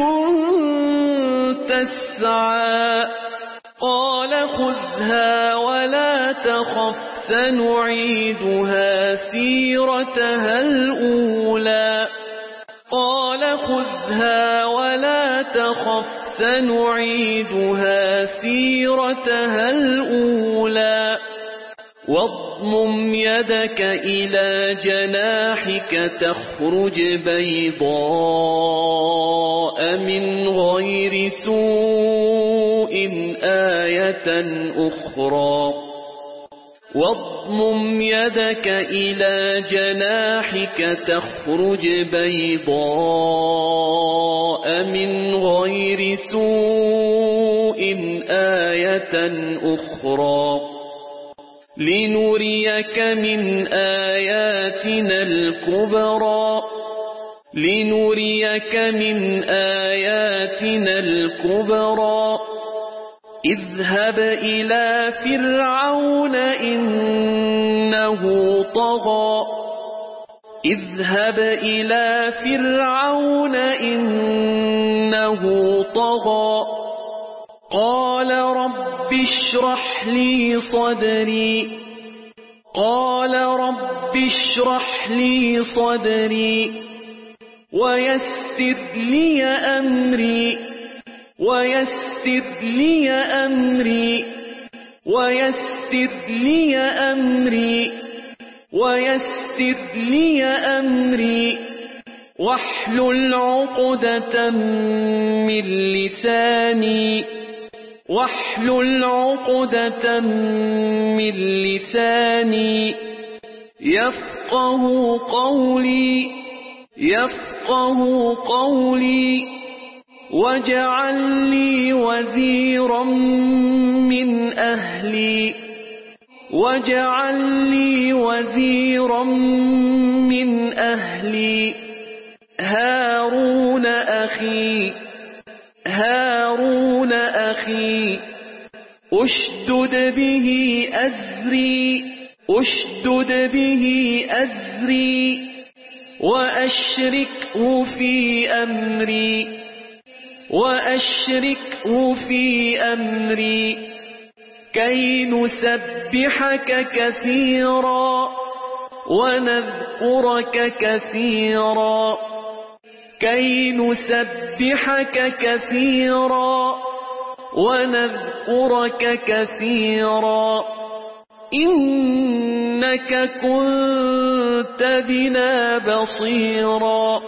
تسعى قال خذها ولا تخف سنعيدها سيرتها الأولى قال خذها ولا تخف سنعيدها سيرتها الأولى واضمم يدك إلى جناحك تخرج بيضاء من غير سوء آية أخرى واضمم يدك إلى جناحك تخرج بيضاء من غير سوء آية أخرى لنريك من آياتنا الكبرى لنريك من آياتنا الكبرى اذهب إلى فرعون إنه طغى اذهب إلى فرعون إنه طغى قال رب اشرح لي صدري قال رب اشرح لي صدري ويسر لي أمري ويسر لي أمري ويسر لي أمري ويسر لي أمري واحلل عقدة من لساني واحلل عقدة من لساني يفقه قولي يفقه قولي واجعل لي وزيرا من أهلي واجعل لي وزيرا من أهلي هارون أخي هارون أخي أشدد به أزري أشدد به أزري وأشركه في أمري وأشركه في أمري كي نسبحك كثيرا ونذكرك كثيرا كي نسبحك كثيرا ونذكرك كثيرا إنك كنت بنا بصيرا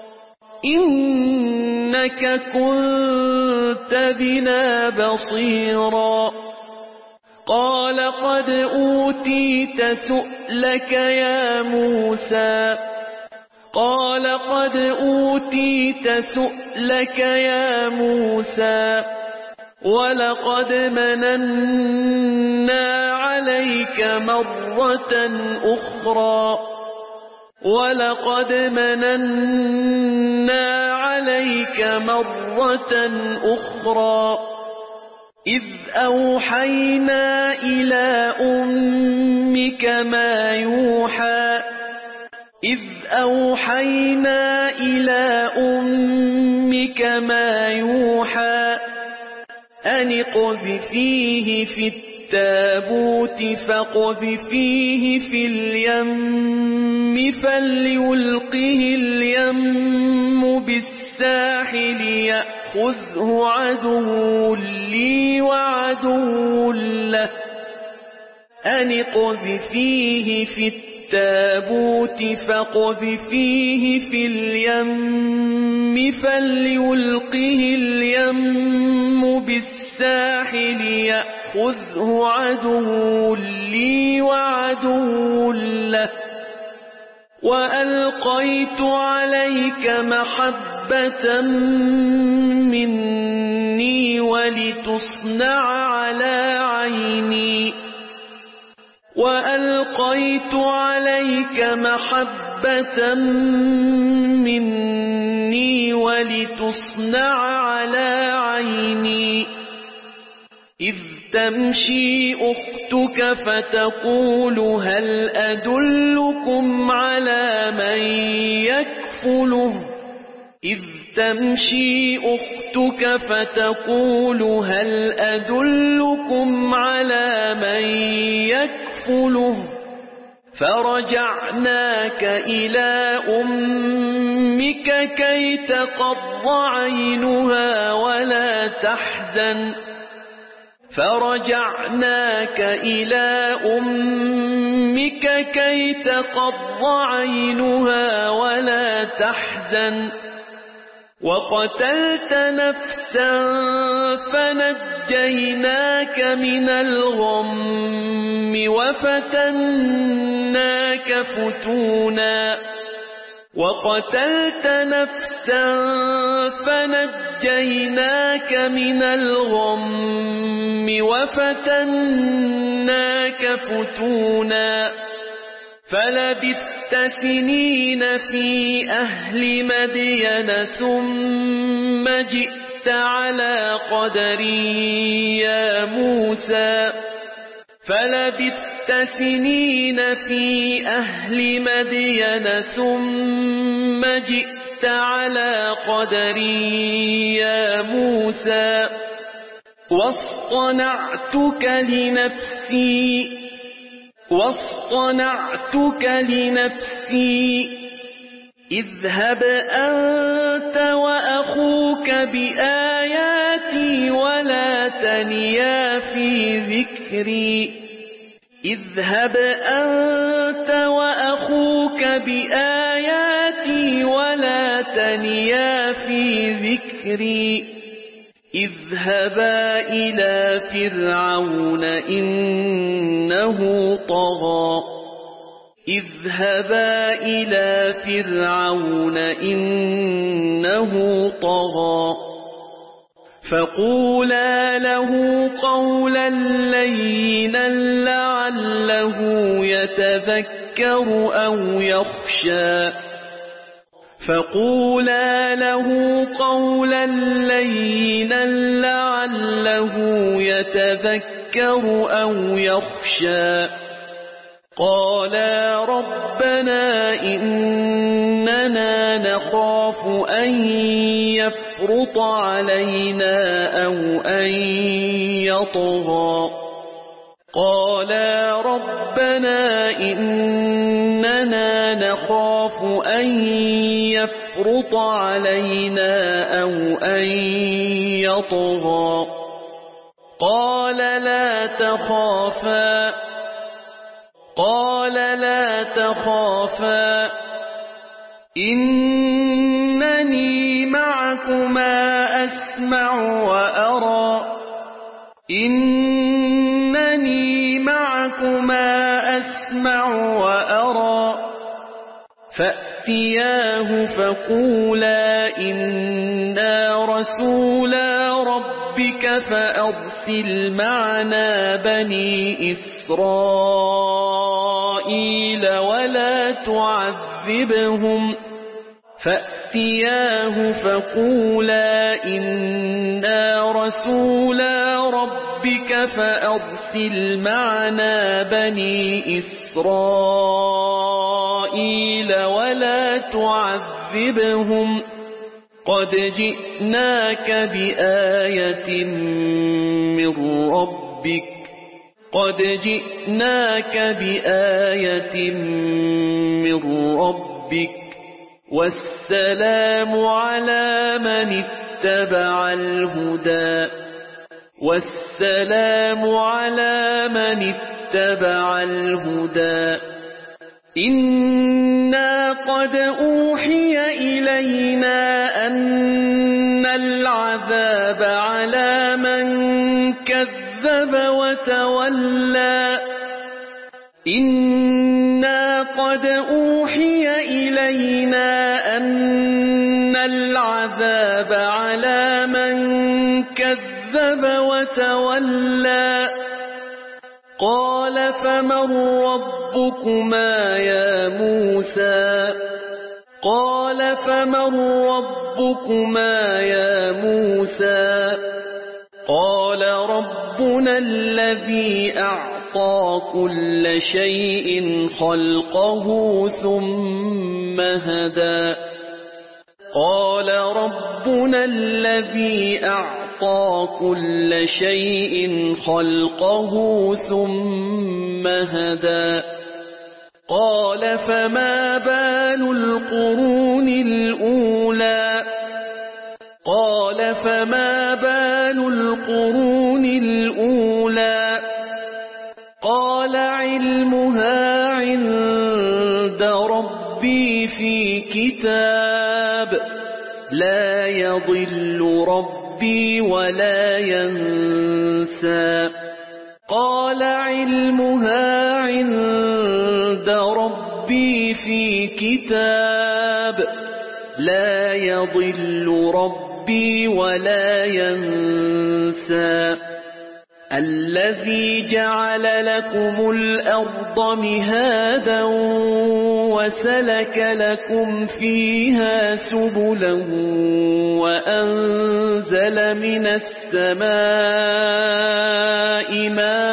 إنك كنت بنا بصيرا قال قد أوتيت سؤلك يا موسى قال قد أوتيت سؤلك يا موسى ولقد مننا عليك مرة أخرى ولقد مننا عليك مرة أخرى إذ أوحينا إلى أمك ما يوحى إذ أوحينا إلى أمك ما يوحى أن اقذفيه في التابوت فاقذفيه في اليم فليلقه اليم بالساحل يأخذه عدو لي وعدو له أن اقذفيه في التابوت فاقذفيه في اليم فليلقه اليم بالساحل يأخذه عدو لي وعدو له وألقيت عليك محبة مني ولتصنع على عيني وألقيت عليك محبة مني ولتصنع على عيني إذ تمشي أختك فتقول هل أدلكم على من يكفله إذ تمشي أختك فتقول هل أدلكم على من يكفله فرجعناك إلى أمك كي تقر عينها ولا تحزن فرجعناك إلى أمك كي تقر عينها ولا تحزن وقتلت نفسا فنجيناك من الغم وفتناك فتونا وقتلت نفسا فنجيناك من الغم وفتناك فتونا فلبثت سنين في أهل مدين ثم جئت على قدري يا موسى فلبثت سنين في أهل مدين ثم جئت على قدري يا موسى واصطنعتك لنفسي اذهب أنت وأخوك بآياتي ولا تنيا في ذكري اذهب أنت وأخوك بآياتي ولا تنيا في ذكري اذهبا إلى فرعون إنه طغى اذهبا إلى فرعون إنه طغى فقولا له قولا لينا لعله يتذكر أو يخشى فقولا له قولا لينا لعله يتذكر أو يخشى قالا ربنا إننا نخاف أن يفرط علينا أو أن يطغى قالا ربنا إننا نخاف أن يفرط علينا أو أن يطغى قال لا تخافا إنني معكما أسمع وأرى إنني معكما أسمع وأرى فأتياه فقولا إنا رسولا رب ربك فأرسل معنا بني إسرائيل ولا تعذبهم فأتياه فقولا إنا رسولا ربك فأرسل معنا بني إسرائيل ولا تعذبهم قد جئناك بآية من ربك والسلام على من اتبع الهدى إنا قد أوحي إلينا أن العذاب على من كذب وتولى قال فمن ربكما يا موسى قال ربنا الذي أعطى كل شيء خلقه ثم هدى قال فما بال القرون الأولى قال علمها عند ربي في كتاب لا يضل ربي ولا ينسى الذي جعل لكم الأرض مهادا وسلك لكم فيها سبلا وأنزل من السماء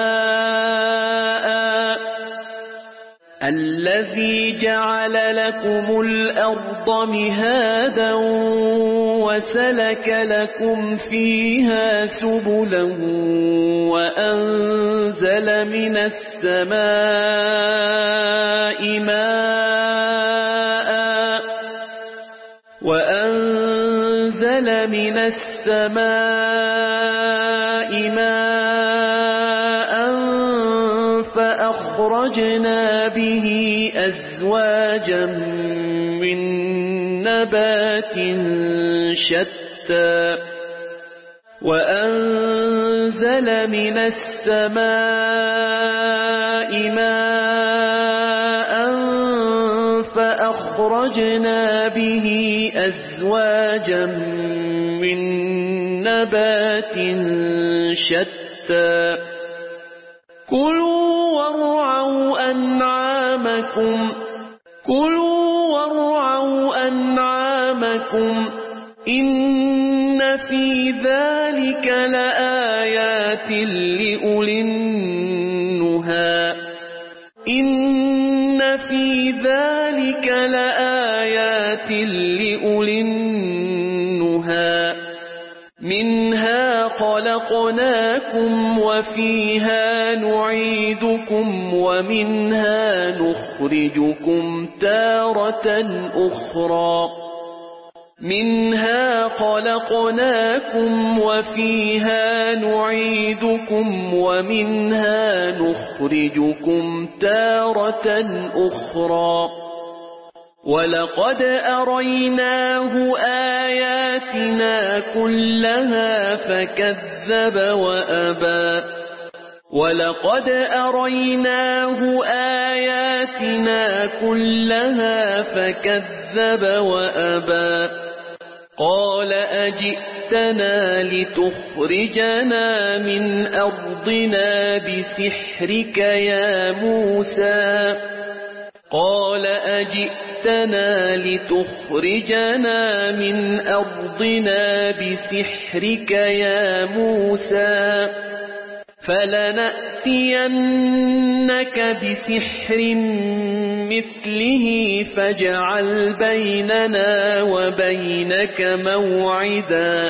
ماء فأخرجنا به أزواجا من نبات شتى وأنزل من السماء ماء فأخرجنا به أزواجا من نبات شتى كلوا وارعوا أنعامكم إن في ذلك لآيات لأولي النهى منها خلقناكم وفيها نعيدكم ومنها نخرجكم تارة أخرى ولقد أريناه آياتنا كلها فكذب وأبى قال أجئتني أجئتنا لتخرجنا من أرضنا بسحرك يا موسى قال أجئتنا لتخرجنا من أرضنا بسحرك يا موسى فلنأتينك بسحر مثله فاجعل بيننا وبينك موعدا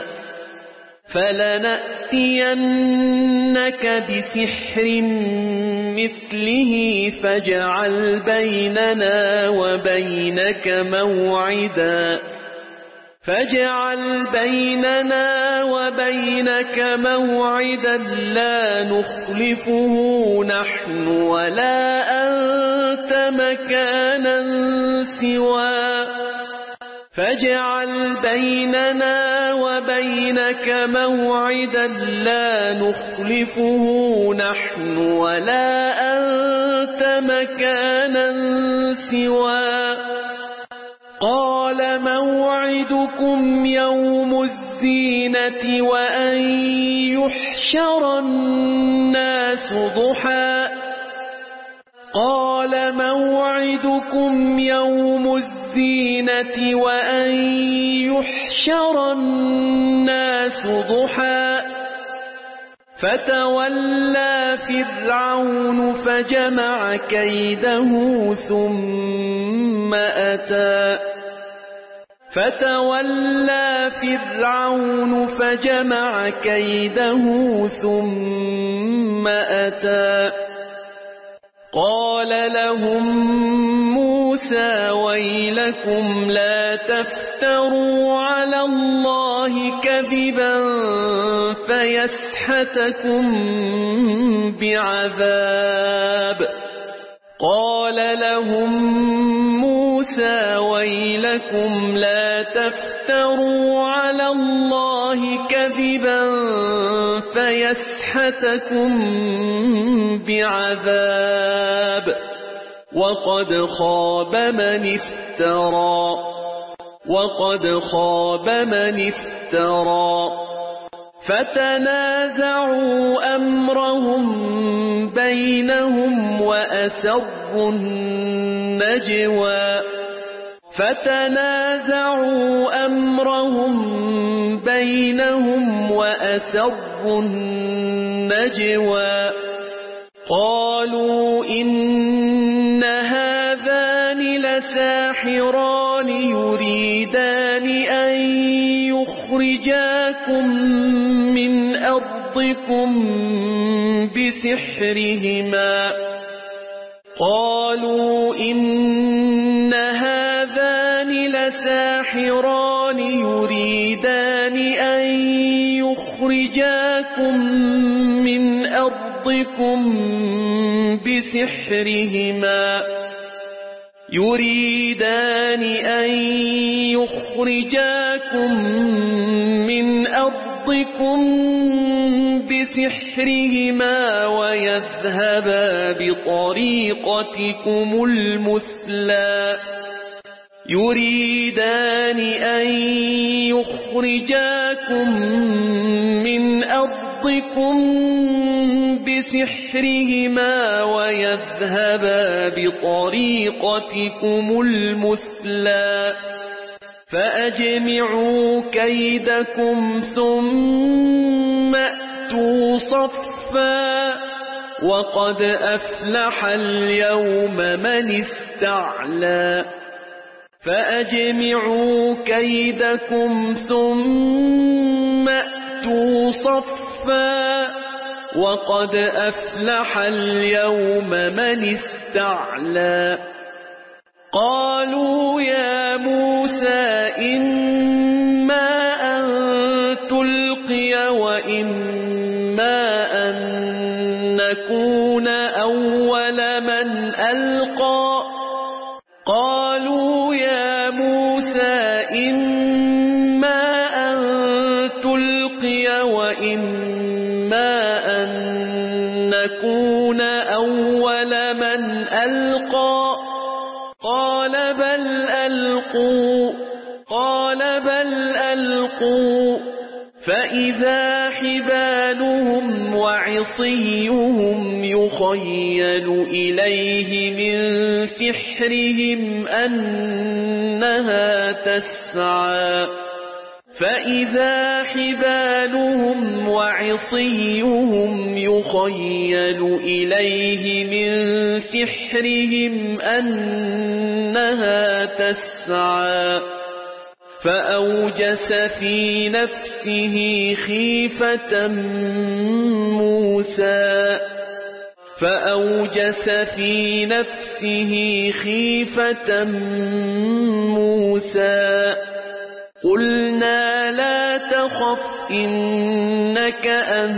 فلنأتينك بسحر مثله فاجعل بيننا وبينك موعدا فاجعل بيننا وبينك موعدا لا نخلفه نحن ولا أنت مكانا سوى فاجعل بيننا وبينك موعدا لا نخلفه نحن ولا أنت مكانا سوى قال موعدكم يوم الزينة وأن يحشر الناس ضحى قال موعدكم يوم الزينة وأن يحشر الناس ضحى فتولى فرعون فجمع كيده ثم أتى فتولى فرعون فجمع كيده ثم أتى قال لهم موسى ويلكم لا تفتروا على الله كذبا فيسحتكم بعذاب قال لهم موسى ويلكم لا تفتروا على الله كذبا فيسحتكم بعذاب وقد خاب من افترى فتنازعوا أمرهم بينهم وأسروا النجوى قالوا إن هذان لساحران يريدان أن يخرجاكم من أرضكم بسحرهما ويذهبا بطريقتكم المثلى يريدان أن يخرجاكم من أرضكم بسحرهما ويذهبا بطريقتكم المثلى فأجمعوا كيدكم ثم أتوا صفا وقد أفلح اليوم من استعلى فأجمعوا كيدكم ثم أتوا صفا وقد أفلح اليوم من استعلى قالوا يا موسى إما أن تلقي وإما أن نكون أول من ألقى قالوا يا موسى إما أن تلقي وإما أن نكون أول من ألقى قال بل ألقوا فإذا حبالهم وعصيهم يخيل إليه من سحرهم أنها تسعى فإذا حبالهم وعصيهم يخيل إليه من سحرهم أنها تسعى فأوجس في نفسه خيفة موسى قلنا لا تخف إنك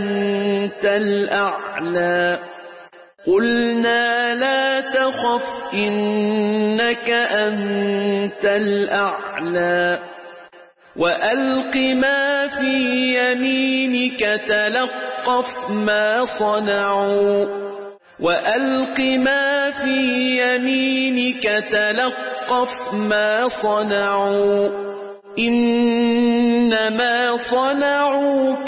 أنت الأعلى وألق ما في يمينك تلقف ما صنعوا إنما صنعوا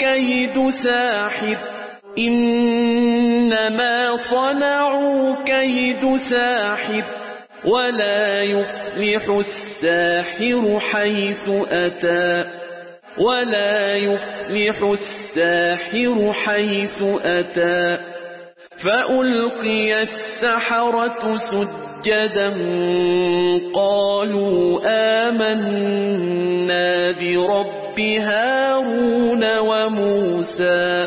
كيد ساحر ولا يفلح الساحر حيث أتى فألقي السحرة سجدا قالوا آمنا برب هارون وموسى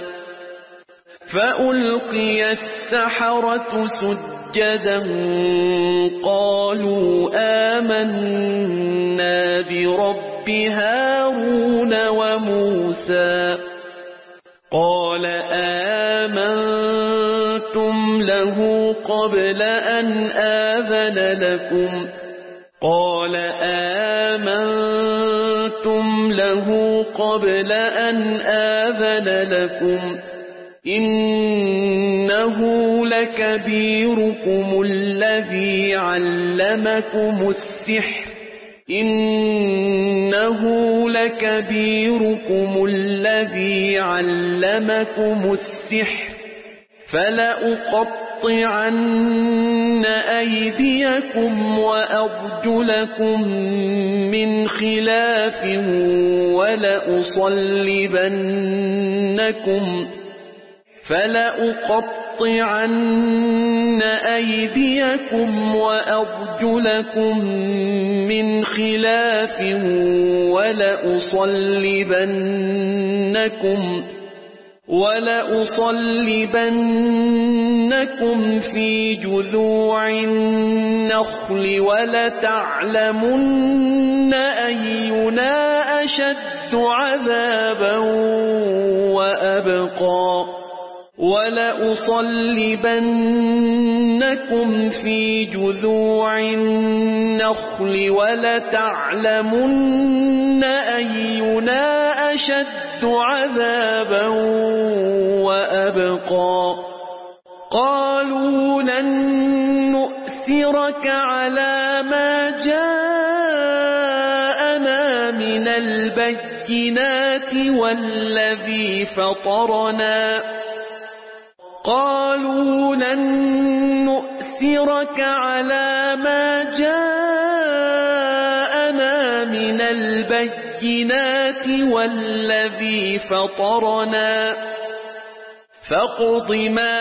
قال آمنتم له قبل أن آذن لكم إنه لكبيركم الذي علمكم السحر فلأقطعن أيديكم وأرجلكم من خلاف ولأصلبنكم في جذوع النخل ولتعلمن أينا أشد عذابا وأبقى قالوا لن نؤثرك على ما جاءنا من البينات والذي فطرنا فاقض ما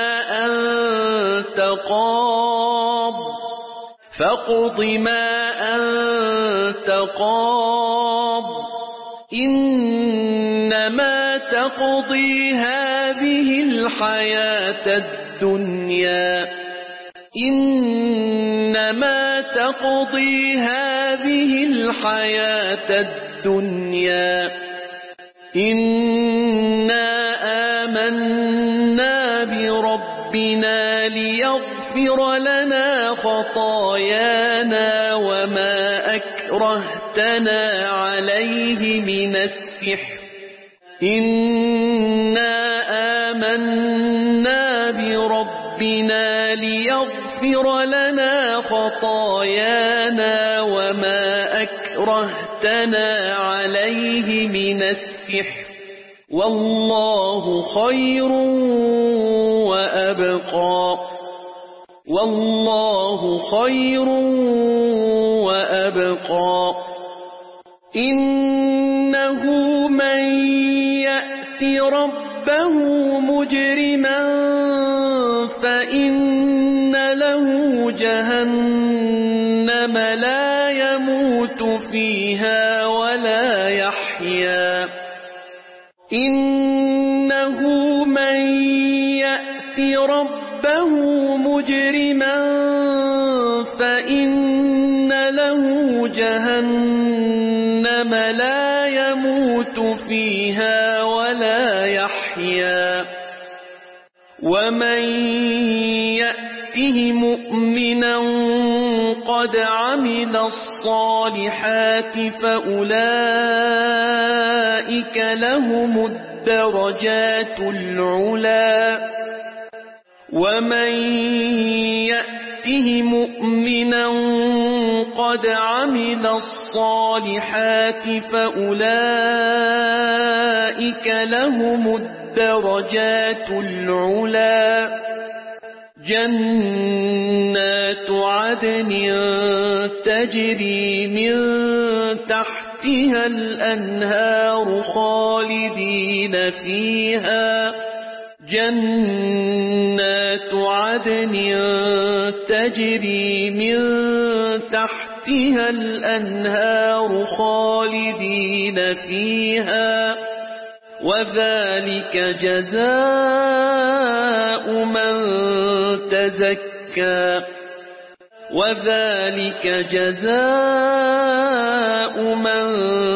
أنت قاض إنما تقضي هذه الحياة الدنيا إنا آمنا بربنا ليغفر لنا خطايانا وما أكرهتنا عليه من السحر والله خير وأبقى والله خير وأبقى إنه من يأت ربه مجرما فإن له جهنم لا يموت فيها ولا يحيا إنه من يأت ربه مجرما فإن له جهنم لا يموت فيها ولا يحيا ومن يأته مؤمنا قد عمل الصالحات فأولئك لهم الدرجات العلا ومن يأته مؤمنا قد عمل الصالحات فأولئك لهم الدرجات العلا جنات عدن تجري من تحتها الأنهار خالدين فيها جنات عدن تجري من تحتها الأنهار خالدين فيها وذلك جزاء من تزكى وذلك جزاء من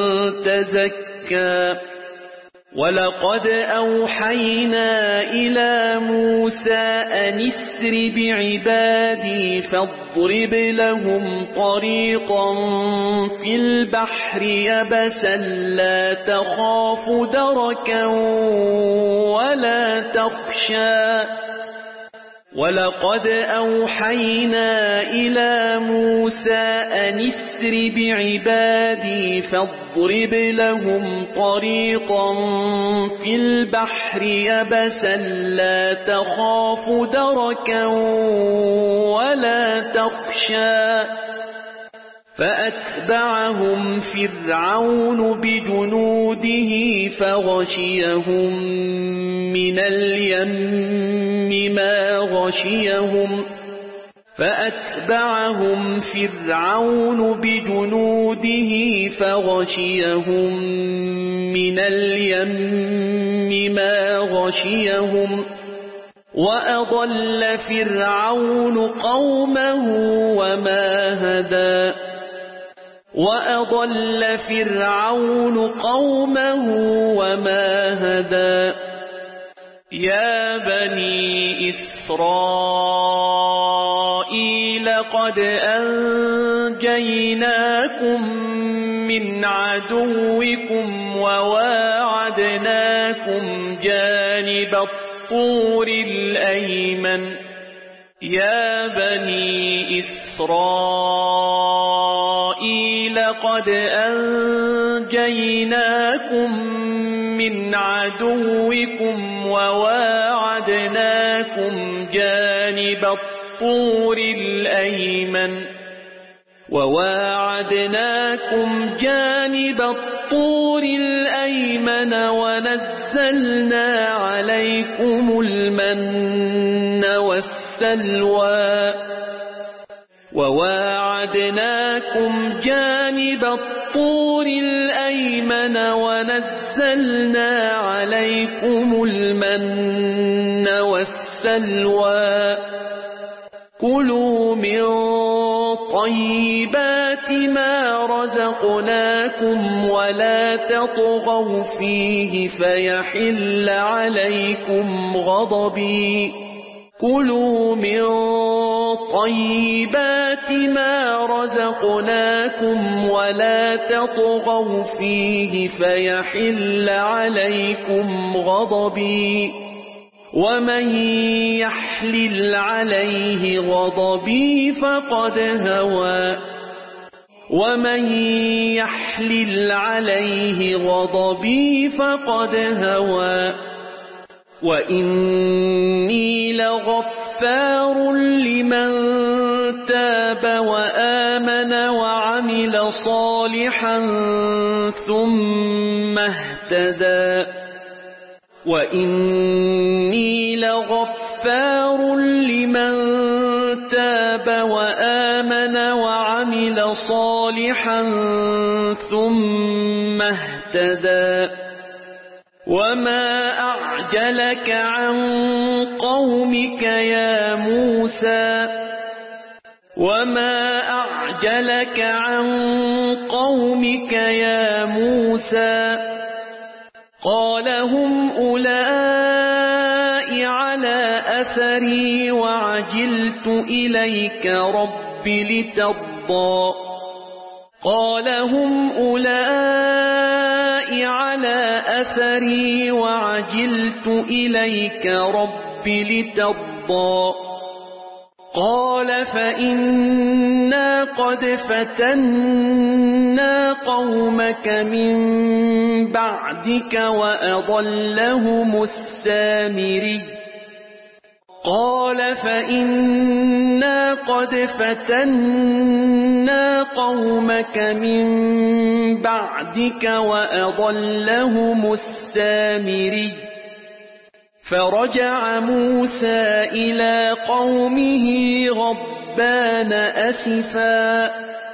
تزكى ولقد أوحينا إلى موسى أن اسر بعبادي فاضرب لهم طريقا في البحر يبسا لا تخاف دركا ولا تخشى ولقد أوحينا إلى موسى أن اسر بعبادي فاضرب لهم طريقا في البحر يبسا لا تخاف دركا ولا تخشى فأتبعهم فرعون بجنوده فغشيهم من اليم ما غشيهم فأتبعهم فرعون بجنوده فغشيهم من اليم ما غشيهم وأضل فرعون قومه وما هدى وأضل فرعون قومه وما هدى يا بني إسرائيل قد أنجيناكم من عدوكم وواعدناكم جانب الطور الأيمن يا بني إسرائيل قد أنجيناكم من عدوكم وواعدناكم جانب الطور الأيمن ونزلنا عليكم المن والسلوى وواعدناكم جانب الطور الأيمن ونزلنا عليكم المن والسلوى كلوا من طيبات ما رزقناكم ولا تطغوا فيه فيحل عليكم غضبي كلوا من طيبات ما رزقناكم ولا تطغوا فيه فيحل عليكم غضبي ومن يحلل عليه غضبي فقد هوى ومن يحلل عليه غضبي فقد هوى وإني لغفار لمن تاب وآمن وعمل صالحا ثم اهتدى وإني لغفار لمن تاب وآمن وعمل صالحا ثم اهتدى وما أعجلك عن قومك يا موسى وما أعجلك عن قومك يا موسى قال هم أولئك على أثري وعجلت إليك رب لترضى قال هم أولئك على أثري وعجلت إليك رب لترضى قال فإنا قد فتنا قومك من بعدك وأضلهم السامري قال فإنا قد فتنا قومك من بعدك وأضلهم السامري فرجع موسى إلى قومه غضبان أسفا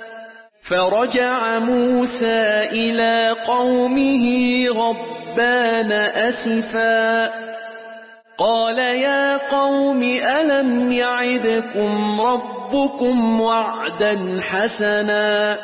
قال يا قوم ألم يعدكم ربكم وعدا حسنا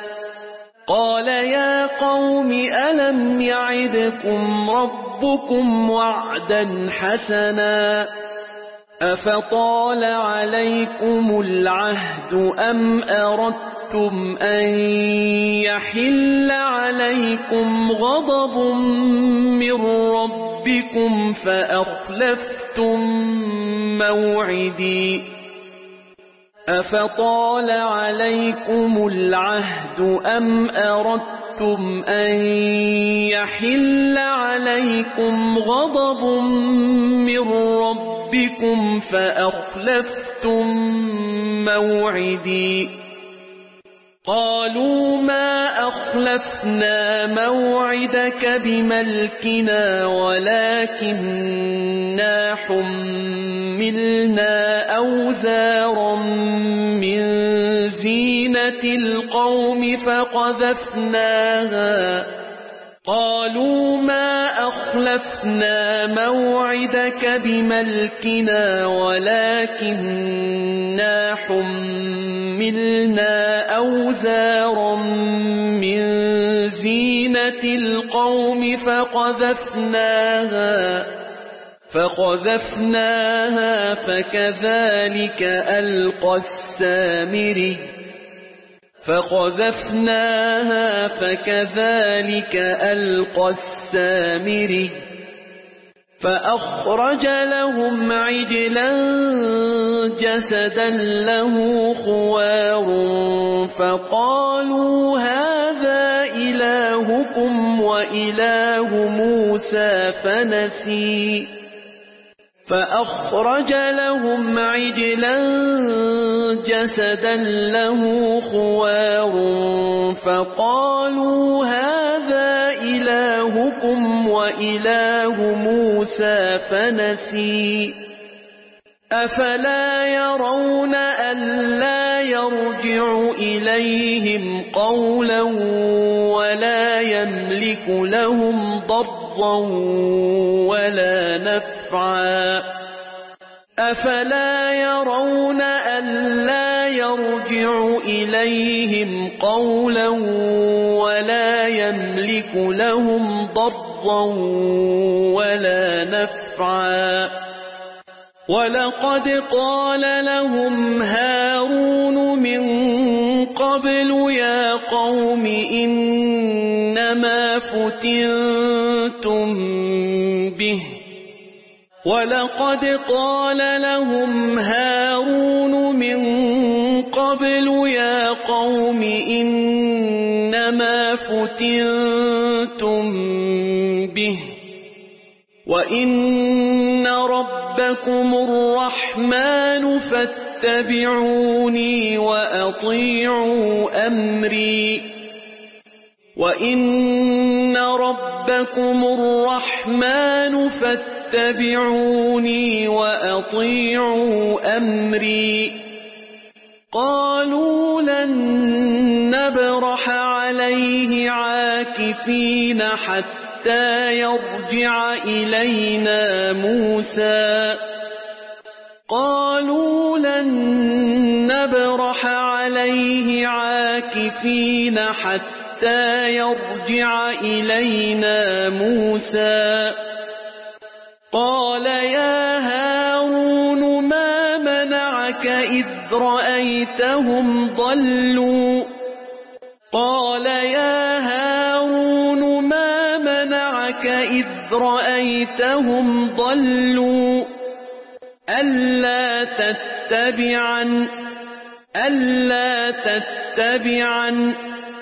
أفطال عليكم العهد أم أردتم أن يحل عليكم غضب من ربكم فأخلفتم موعدي أفطال عليكم العهد أم أردتم أن يحل عليكم غضب من ربكم فأخلفتم موعدي قالوا ما أخلفنا موعدك بملكنا ولكننا حملنا أوزارا من زينة القوم فقذفناها قالوا ما أخلفنا موعدك بملكنا ولكننا حملنا أوزارا من زينة القوم فقذفناها فكذلك ألقى السامري فأخرج لهم عجلا جسدا له خوار فقالوا هذا إلهكم وإله موسى فنسي فأخرج لهم عجلا جسدا له خوار فقالوا هذا إلهكم وإله موسى فنسي أفلا يرون ألا يرجع إليهم قولا ولا يملك لهم ضرا ولا نفعا أفلا يرون ألا يرجع إليهم قولا ولا يملك لهم ضرا ولا نفعا ولقد قال لهم هارون من قبل يا قوم إنما فتنتم به ولقد قال لهم هارون من قبل يا قوم ما فتنتم به وإن ربكم الرحمن فاتبعوني وأطيعوا أمري وإن ربكم الرحمن فاتبعوني وأطيعوا أمري قالوا لن نبرح عليه عاكفين حتى يرجع إلينا موسى قالوا لن نبرح عليه عاكفين حتى يرجع إلينا موسى قال يا هارون ما منعك إذ رأيتهم ضلوا قال يا هارون ما منعك إذ رأيتهم ضلوا ألا تتبعن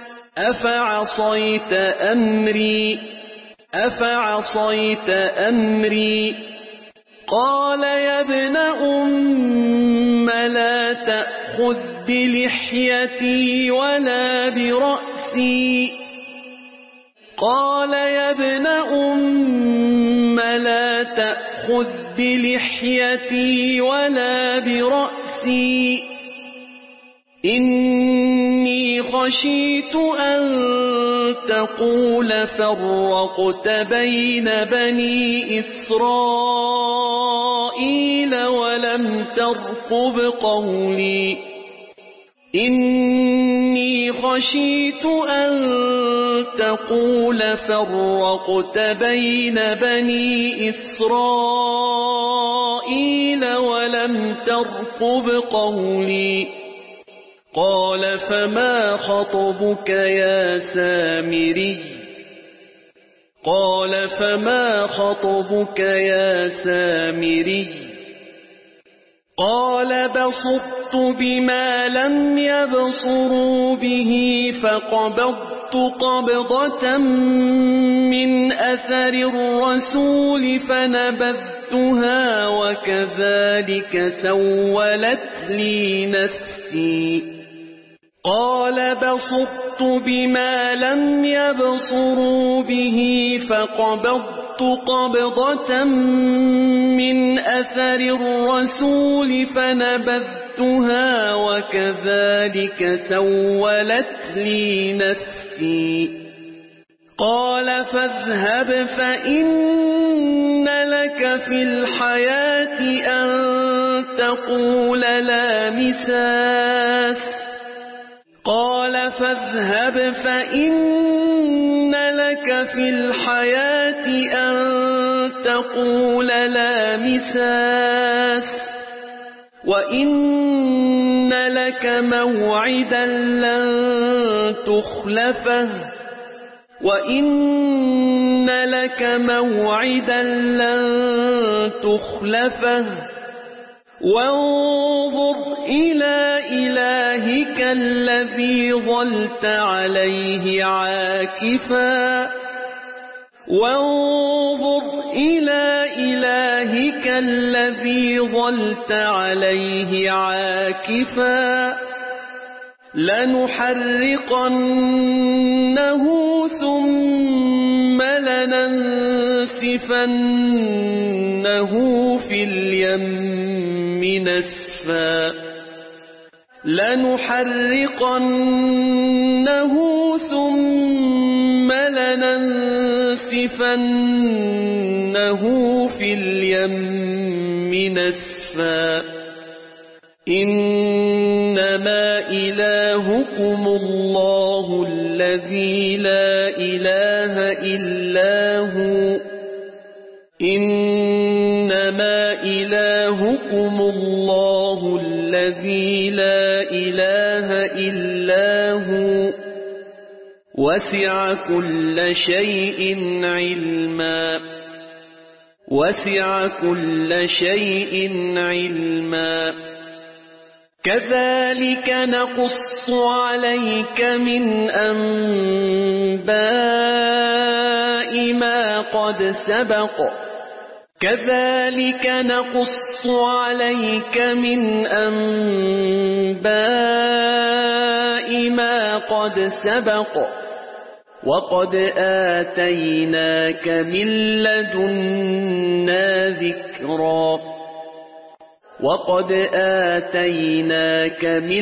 أفعصيت أمري قال يا ابن أم لا تأخذ بلحيتي ولا برأسي قال يا ابن أم لا تأخذ بلحيتي ولا برأسي إني خشيت أن تقول فرقت بين بني إسرائيل ولم ترقب قولي إني خشيت أن تقول فرقت بين بني إسرائيل ولم ترقب قولي قال فما خطبك يا سامري قال فما خطبك يا سامري قال بصرت بما لم يبصروا به فقبضت قبضة من أثر الرسول فنبذتها وكذلك سولت لي نفسي قال بصرت بما لم يبصروا به فقبضت قبضة من أثر الرسول فنبذتها وكذلك سولت لي نفسي قال فاذهب فإن لك في الحياة أن تقول لا مساس قال فاذهب فإن لك في الحياة أن تقول لا مساس وإن لك موعدا لن تخلفه وإن لك موعدا لن تخلفه وانظر إلى إلهك الذي ظلت عليه عاكفا وانظر إلى إلهك الذي ظلت عليه عاكفا لنحرقنه ثم لننسفنه في اليم نسفا لنحرقنه ثم لننسفنه في اليم نسفا إنما إلهكم الله الذي لا إله إلا هو إنما إلهكم الله الذي لا إله إلا هو وسع كل شيء علما وسع كل شيء علما كذلك نقص عليك من أنباء ما قد سبق كذلك نقص عليك من أنباء ما قد سبق وقد آتيناك من لدنا ذكرا وقد آتيناك من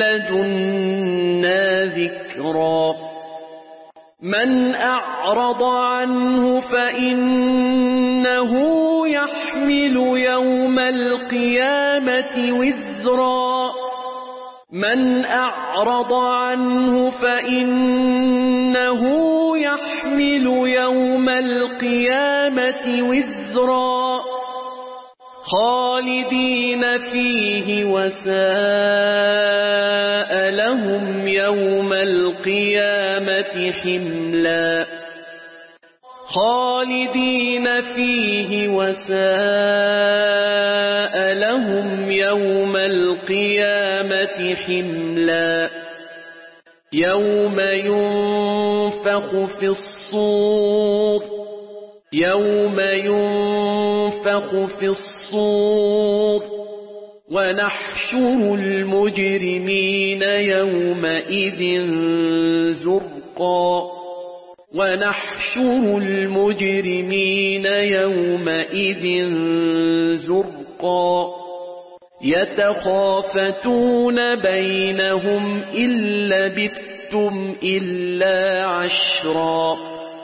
لدنا ذكرا من أعرض عنه فإنه يحمل يوم القيامة وزرا من أعرض عنه فإنه يحمل يوم القيامة وزرا خالدين فيه وساء لهم يوم القيامة حملا خالدين فيه وساء لهم يوم القيامة حملا يوم ينفخ في الصور ونحشر المجرمين يومئذ زرقا يتخافتون بينهم إن لبثتم إلا عشرا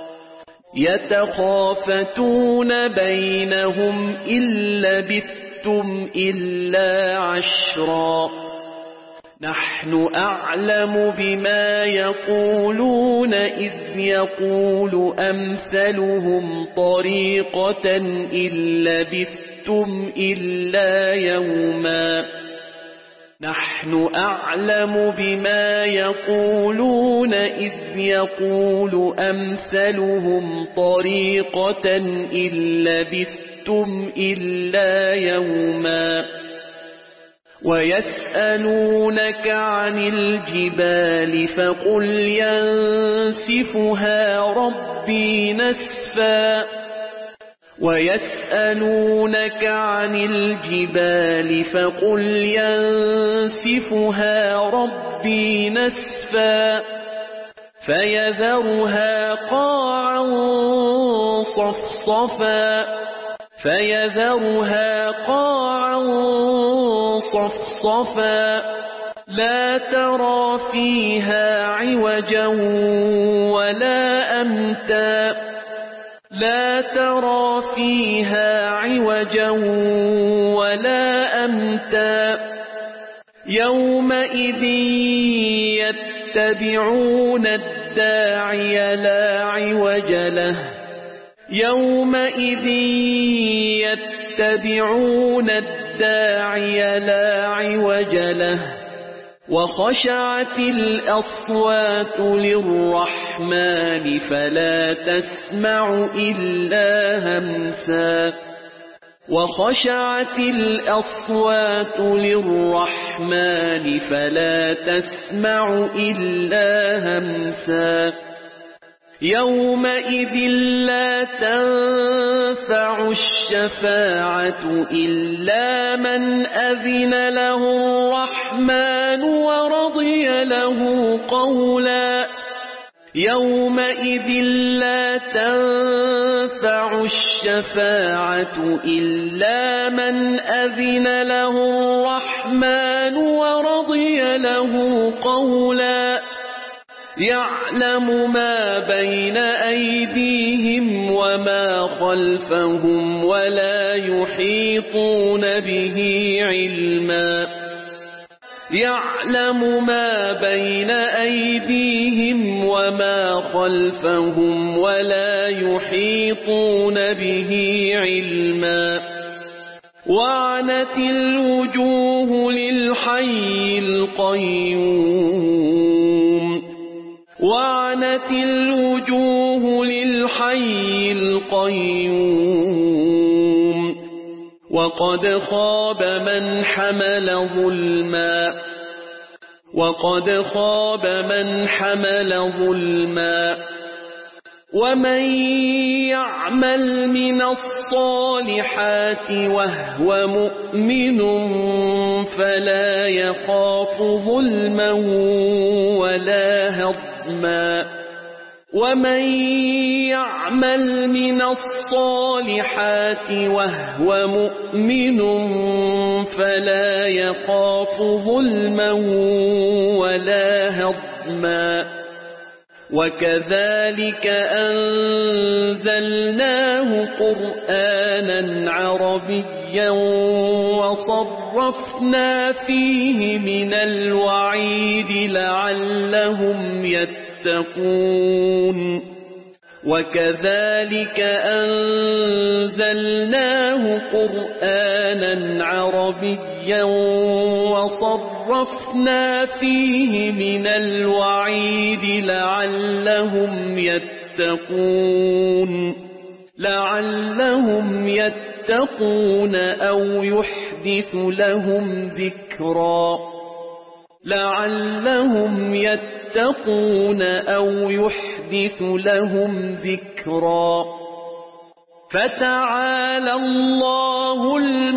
يتخافتون بينهم إن لبثتم إلا عشرا نحن أعلم بما يقولون إذ يقول أمثلهم طريقة إن لبثتم إلا يوما نحن أعلم بما يقولون إذ يقول أمثلهم طريقة إن لبثتم إلا يوما ويسألونك عن الجبال فقل ينسفها ربي نسفا ويسألونك عن الجبال فقل ينسفها ربي نسفا فيذرها قاعا صفصفا لا ترى فيها عوجا ولا أمتا يومئذ يتبعون الداعي لا عوج له وخشعت الأصوات للرحمن فلا تسمع إلا همسا يومئذ لا تنفع الشفاعة إلا من أذن له الرحمن ورضي له قولا يعلم ما بين أيديهم وما خلفهم ولا يحيطون به علما وعنت الوجوه للحي القيوم وقد خاب من حمل ظلما وقد خاب من حمل ظلما ومن يعمل من الصالحات وهو مؤمن فلا يخاف ظلما ولا هضما ومن يعمل من الصالحات وهو مؤمن فلا يخاف ظلما ولا هضما وكذلك أنزلناه قرآنا عربيا وصرفنا فيه من الوعيد لعلهم يتقون وكذلك أنزلناه قرآنا عربيا وصرفنا فيه من الوعيد لعلهم يتقون أو يحدث لهم ذكرا فتعالى الله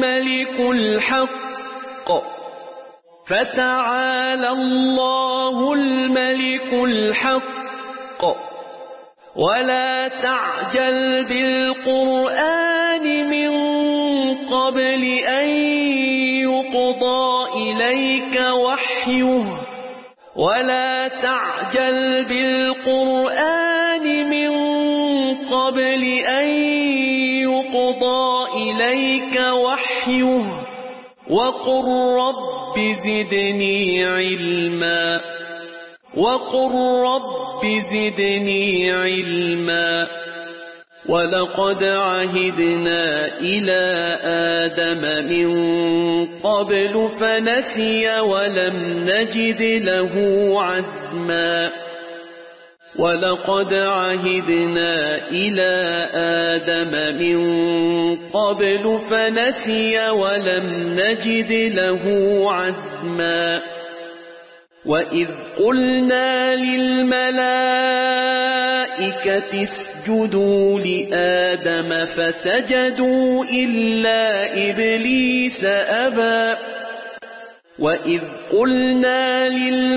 الملك الحق ولا تعجل بالقرآن من قبل أن يقضى إليك وحيه وقل رب زدني علما ولقد عهدنا إلى آدم من قبل فنسي ولم نجد له عزما ولقد عهدنا إلى آدم من قبل فنسي ولم نجد له عزما وإذ قلنا للملائكة اسجدوا لآدم فسجدوا إلا إبليس أبى وإذ قلنا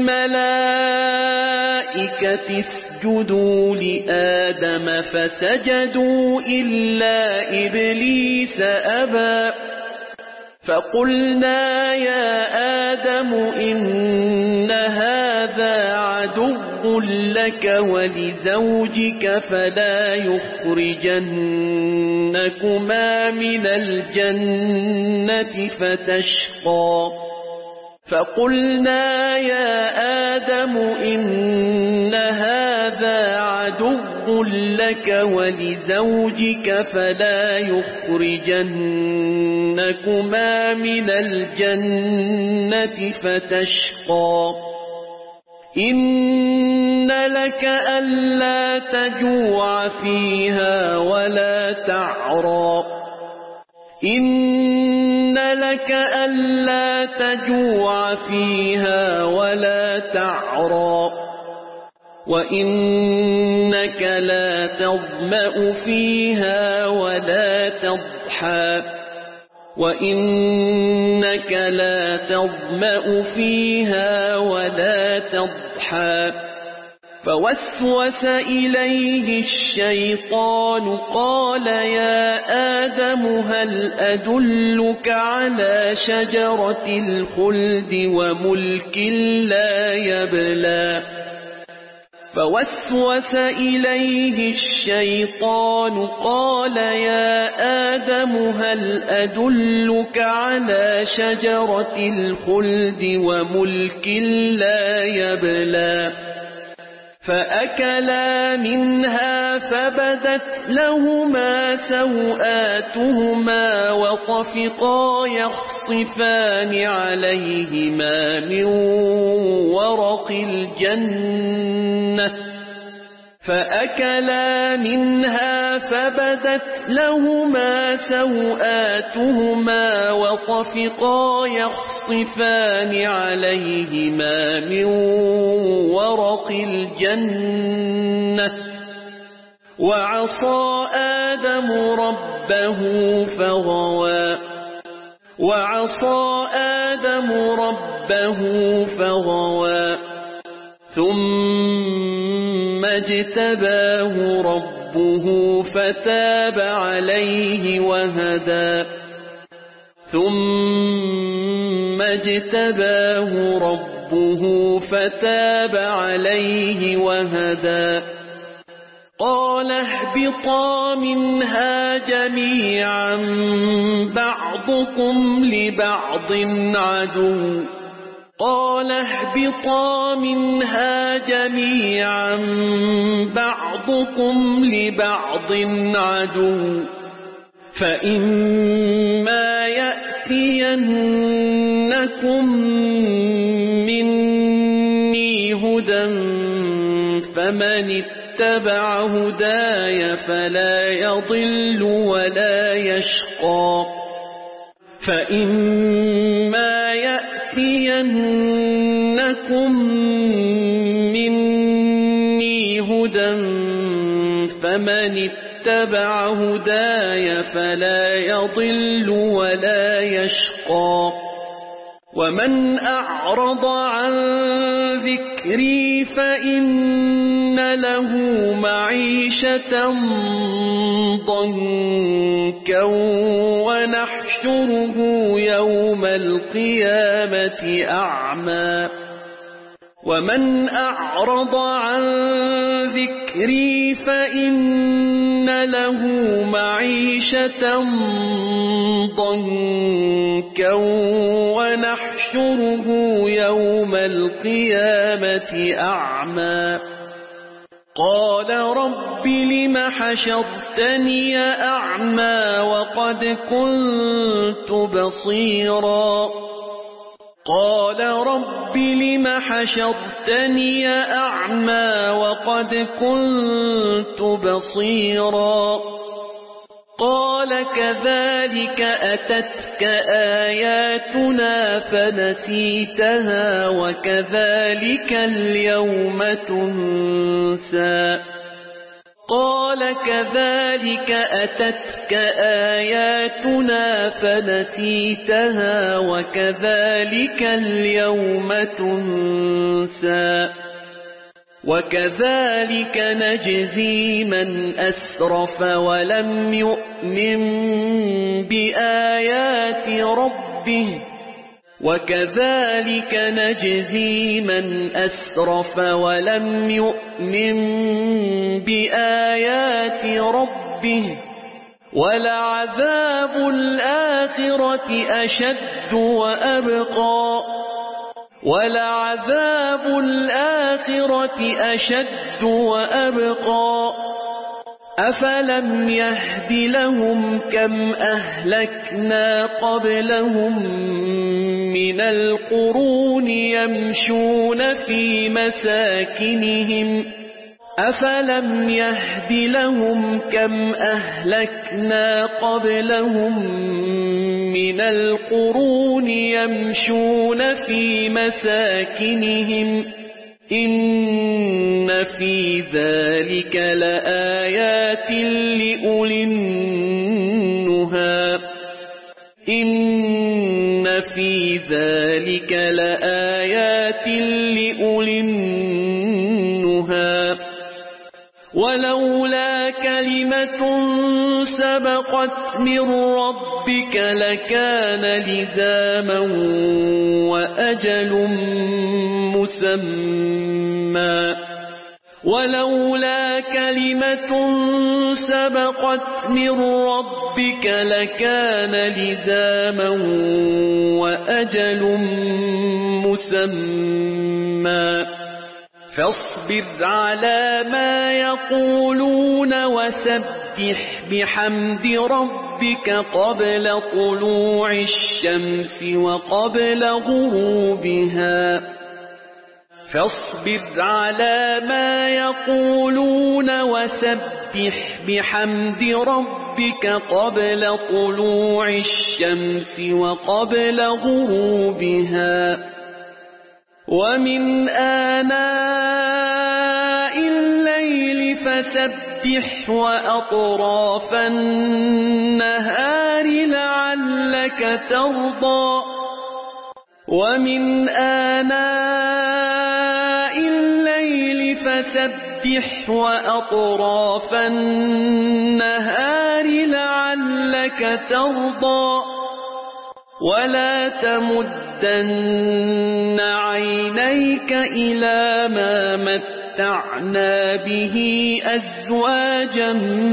للملائكة اسجدوا لآدم فسجدوا إلا إبليس أبى فقلنا يا آدم إن هذا عدو لك ولزوجك فلا يخرجنكما من الجنة فتشقى فقلنا يا آدم إن هذا عدو لك ولزوجك فلا يخرجنكما من الجنة فتشقى إن لك ألا تجوع فيها ولا تعرى إن لك ألا تجوع فيها ولا تعرى وإنك لا تظمأ فيها ولا تضحى وإنك لا تظمأ فيها ولا تضحى فوسوس إليه الشيطان قال يا آدم هل أدلك على شجرة الخلد وملك لا يبلى فوسوس إليه الشيطان قال يا آدم هل أدلك على شجرة الخلد وملك لا يبلى فأكلا منها فبدت لهما سوآتهما وطفقا يخصفان عليهما من ورق الجنة فأكلا منها فبدت لهما سوآتهما وطفقا يخصفان عليهما من ورق الجنة وعصى آدم ربه فغوى ثم اجتباه ربه فتاب عليه وهدى قال اهبطا منها جميعا بعضكم لبعض عدو فإما يأتينكم مني هدى فمن اتبع هداي فلا يضل ولا يشقى ومن أعرض عن ذكري فإن له معيشة ضنكا ونحشره يوم القيامة أعمى قال رب لم حشرتني أعمى وقد كنت بصيرا قال رب لم حشرتني أعمى وقد كنت بصيرا قال كذلك أتتك آياتنا فنسيتها وكذلك اليوم تنسى وكذلك نجزي من أسرف ولم يؤمن بآيات ربه ولعذاب الآخرة أشد وأبقى أفلم يهد لهم كم أهلكنا قبلهم من القرون يمشون في مساكنهم إن في ذلك لآيات لأولي النهى ولولا كلمة سبقت من ربك لكان لزاما وأجل مسمى فاصبر على ما يقولون وسبح بحمد ربك قبل طلوع الشمس وقبل غروبها فاصبر على ما يقولون وسبح بحمد ربك قبل طلوع الشمس وقبل غروبها ومن آناء الليل فسبح وأطراف النهار لعلك ترضى ومن آناء الليل فسبح وأطراف النهار لعلك ترضى ولا تمدن عينيك إلى ما متعنا به أزواجا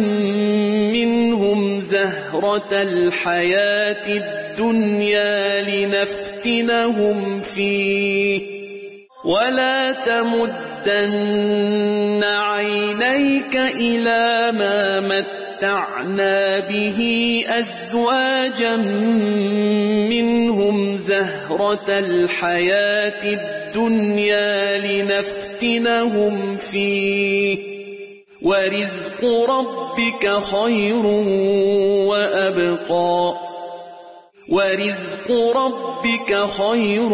منهم زهرة الحياة الدنيا لنفتنهم فيه ولا تمدن عينيك إلى ما متعنا به أزواجا منهم زهرة الحياة الدنيا لنفتنهم فيه ورزق ربك خير وأبقى ورزق ربك خير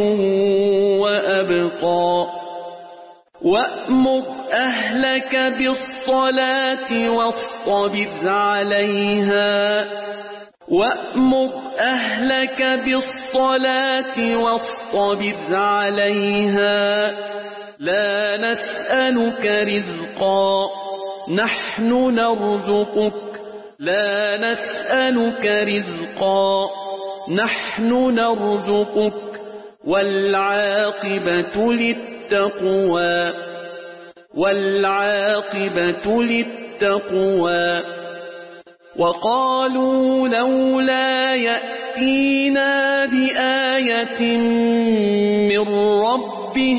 وأبقى وأمر أهلك بالصلاة واصطبر عليها وأمر أهلك بالصلاة واصطبر عليها لا نسألك رزقا نحن نرزقك لا نسألك رزقا نحن نرزقك والعاقبة للتقوى والعاقبة للتقوى وقالوا لولا يأتينا بآية من ربه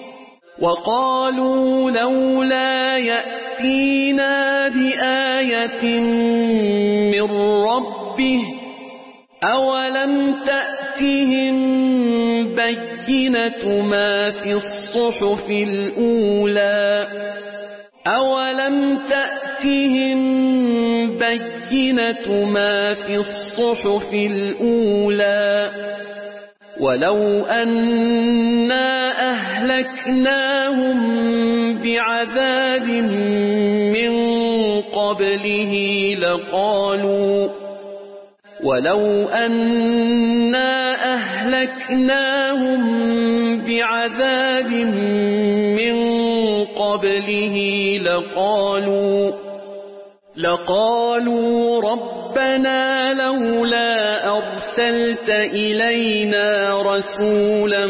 وقالوا لولا يأتينا بآية من ربه أولم تأتهم بينة ما في الصحف الأولى أولم تأتهم بينة ما في الصحف الأولى ولو أنا أهلكناهم بعذاب من قبله ولو أنا أهلكناهم بعذاب من قبله لقالوا ربنا لولا أرسلت إلينا رسولا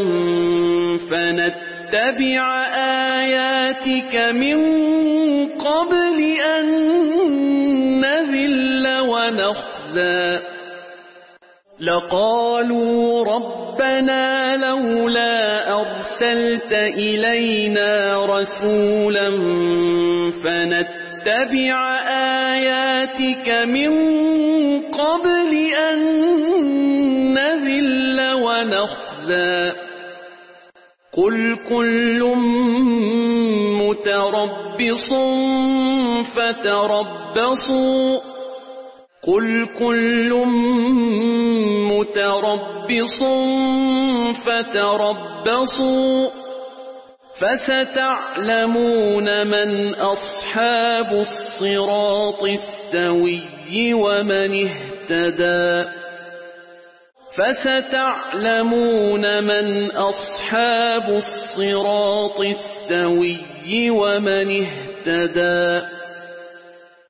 فنتبع آياتك من قبل أن نذل ونخزى لقالوا ربنا لولا أرسلت إلينا رسولا فنتبع آياتك من قبل أن نذل ونخزى قل كل متربص فتربصوا قل كل متربص فتربصوا فستعلمون من أصحاب الصراط السوي ومن اهتدى فستعلمون من أصحاب الصراط السوي ومن اهتدى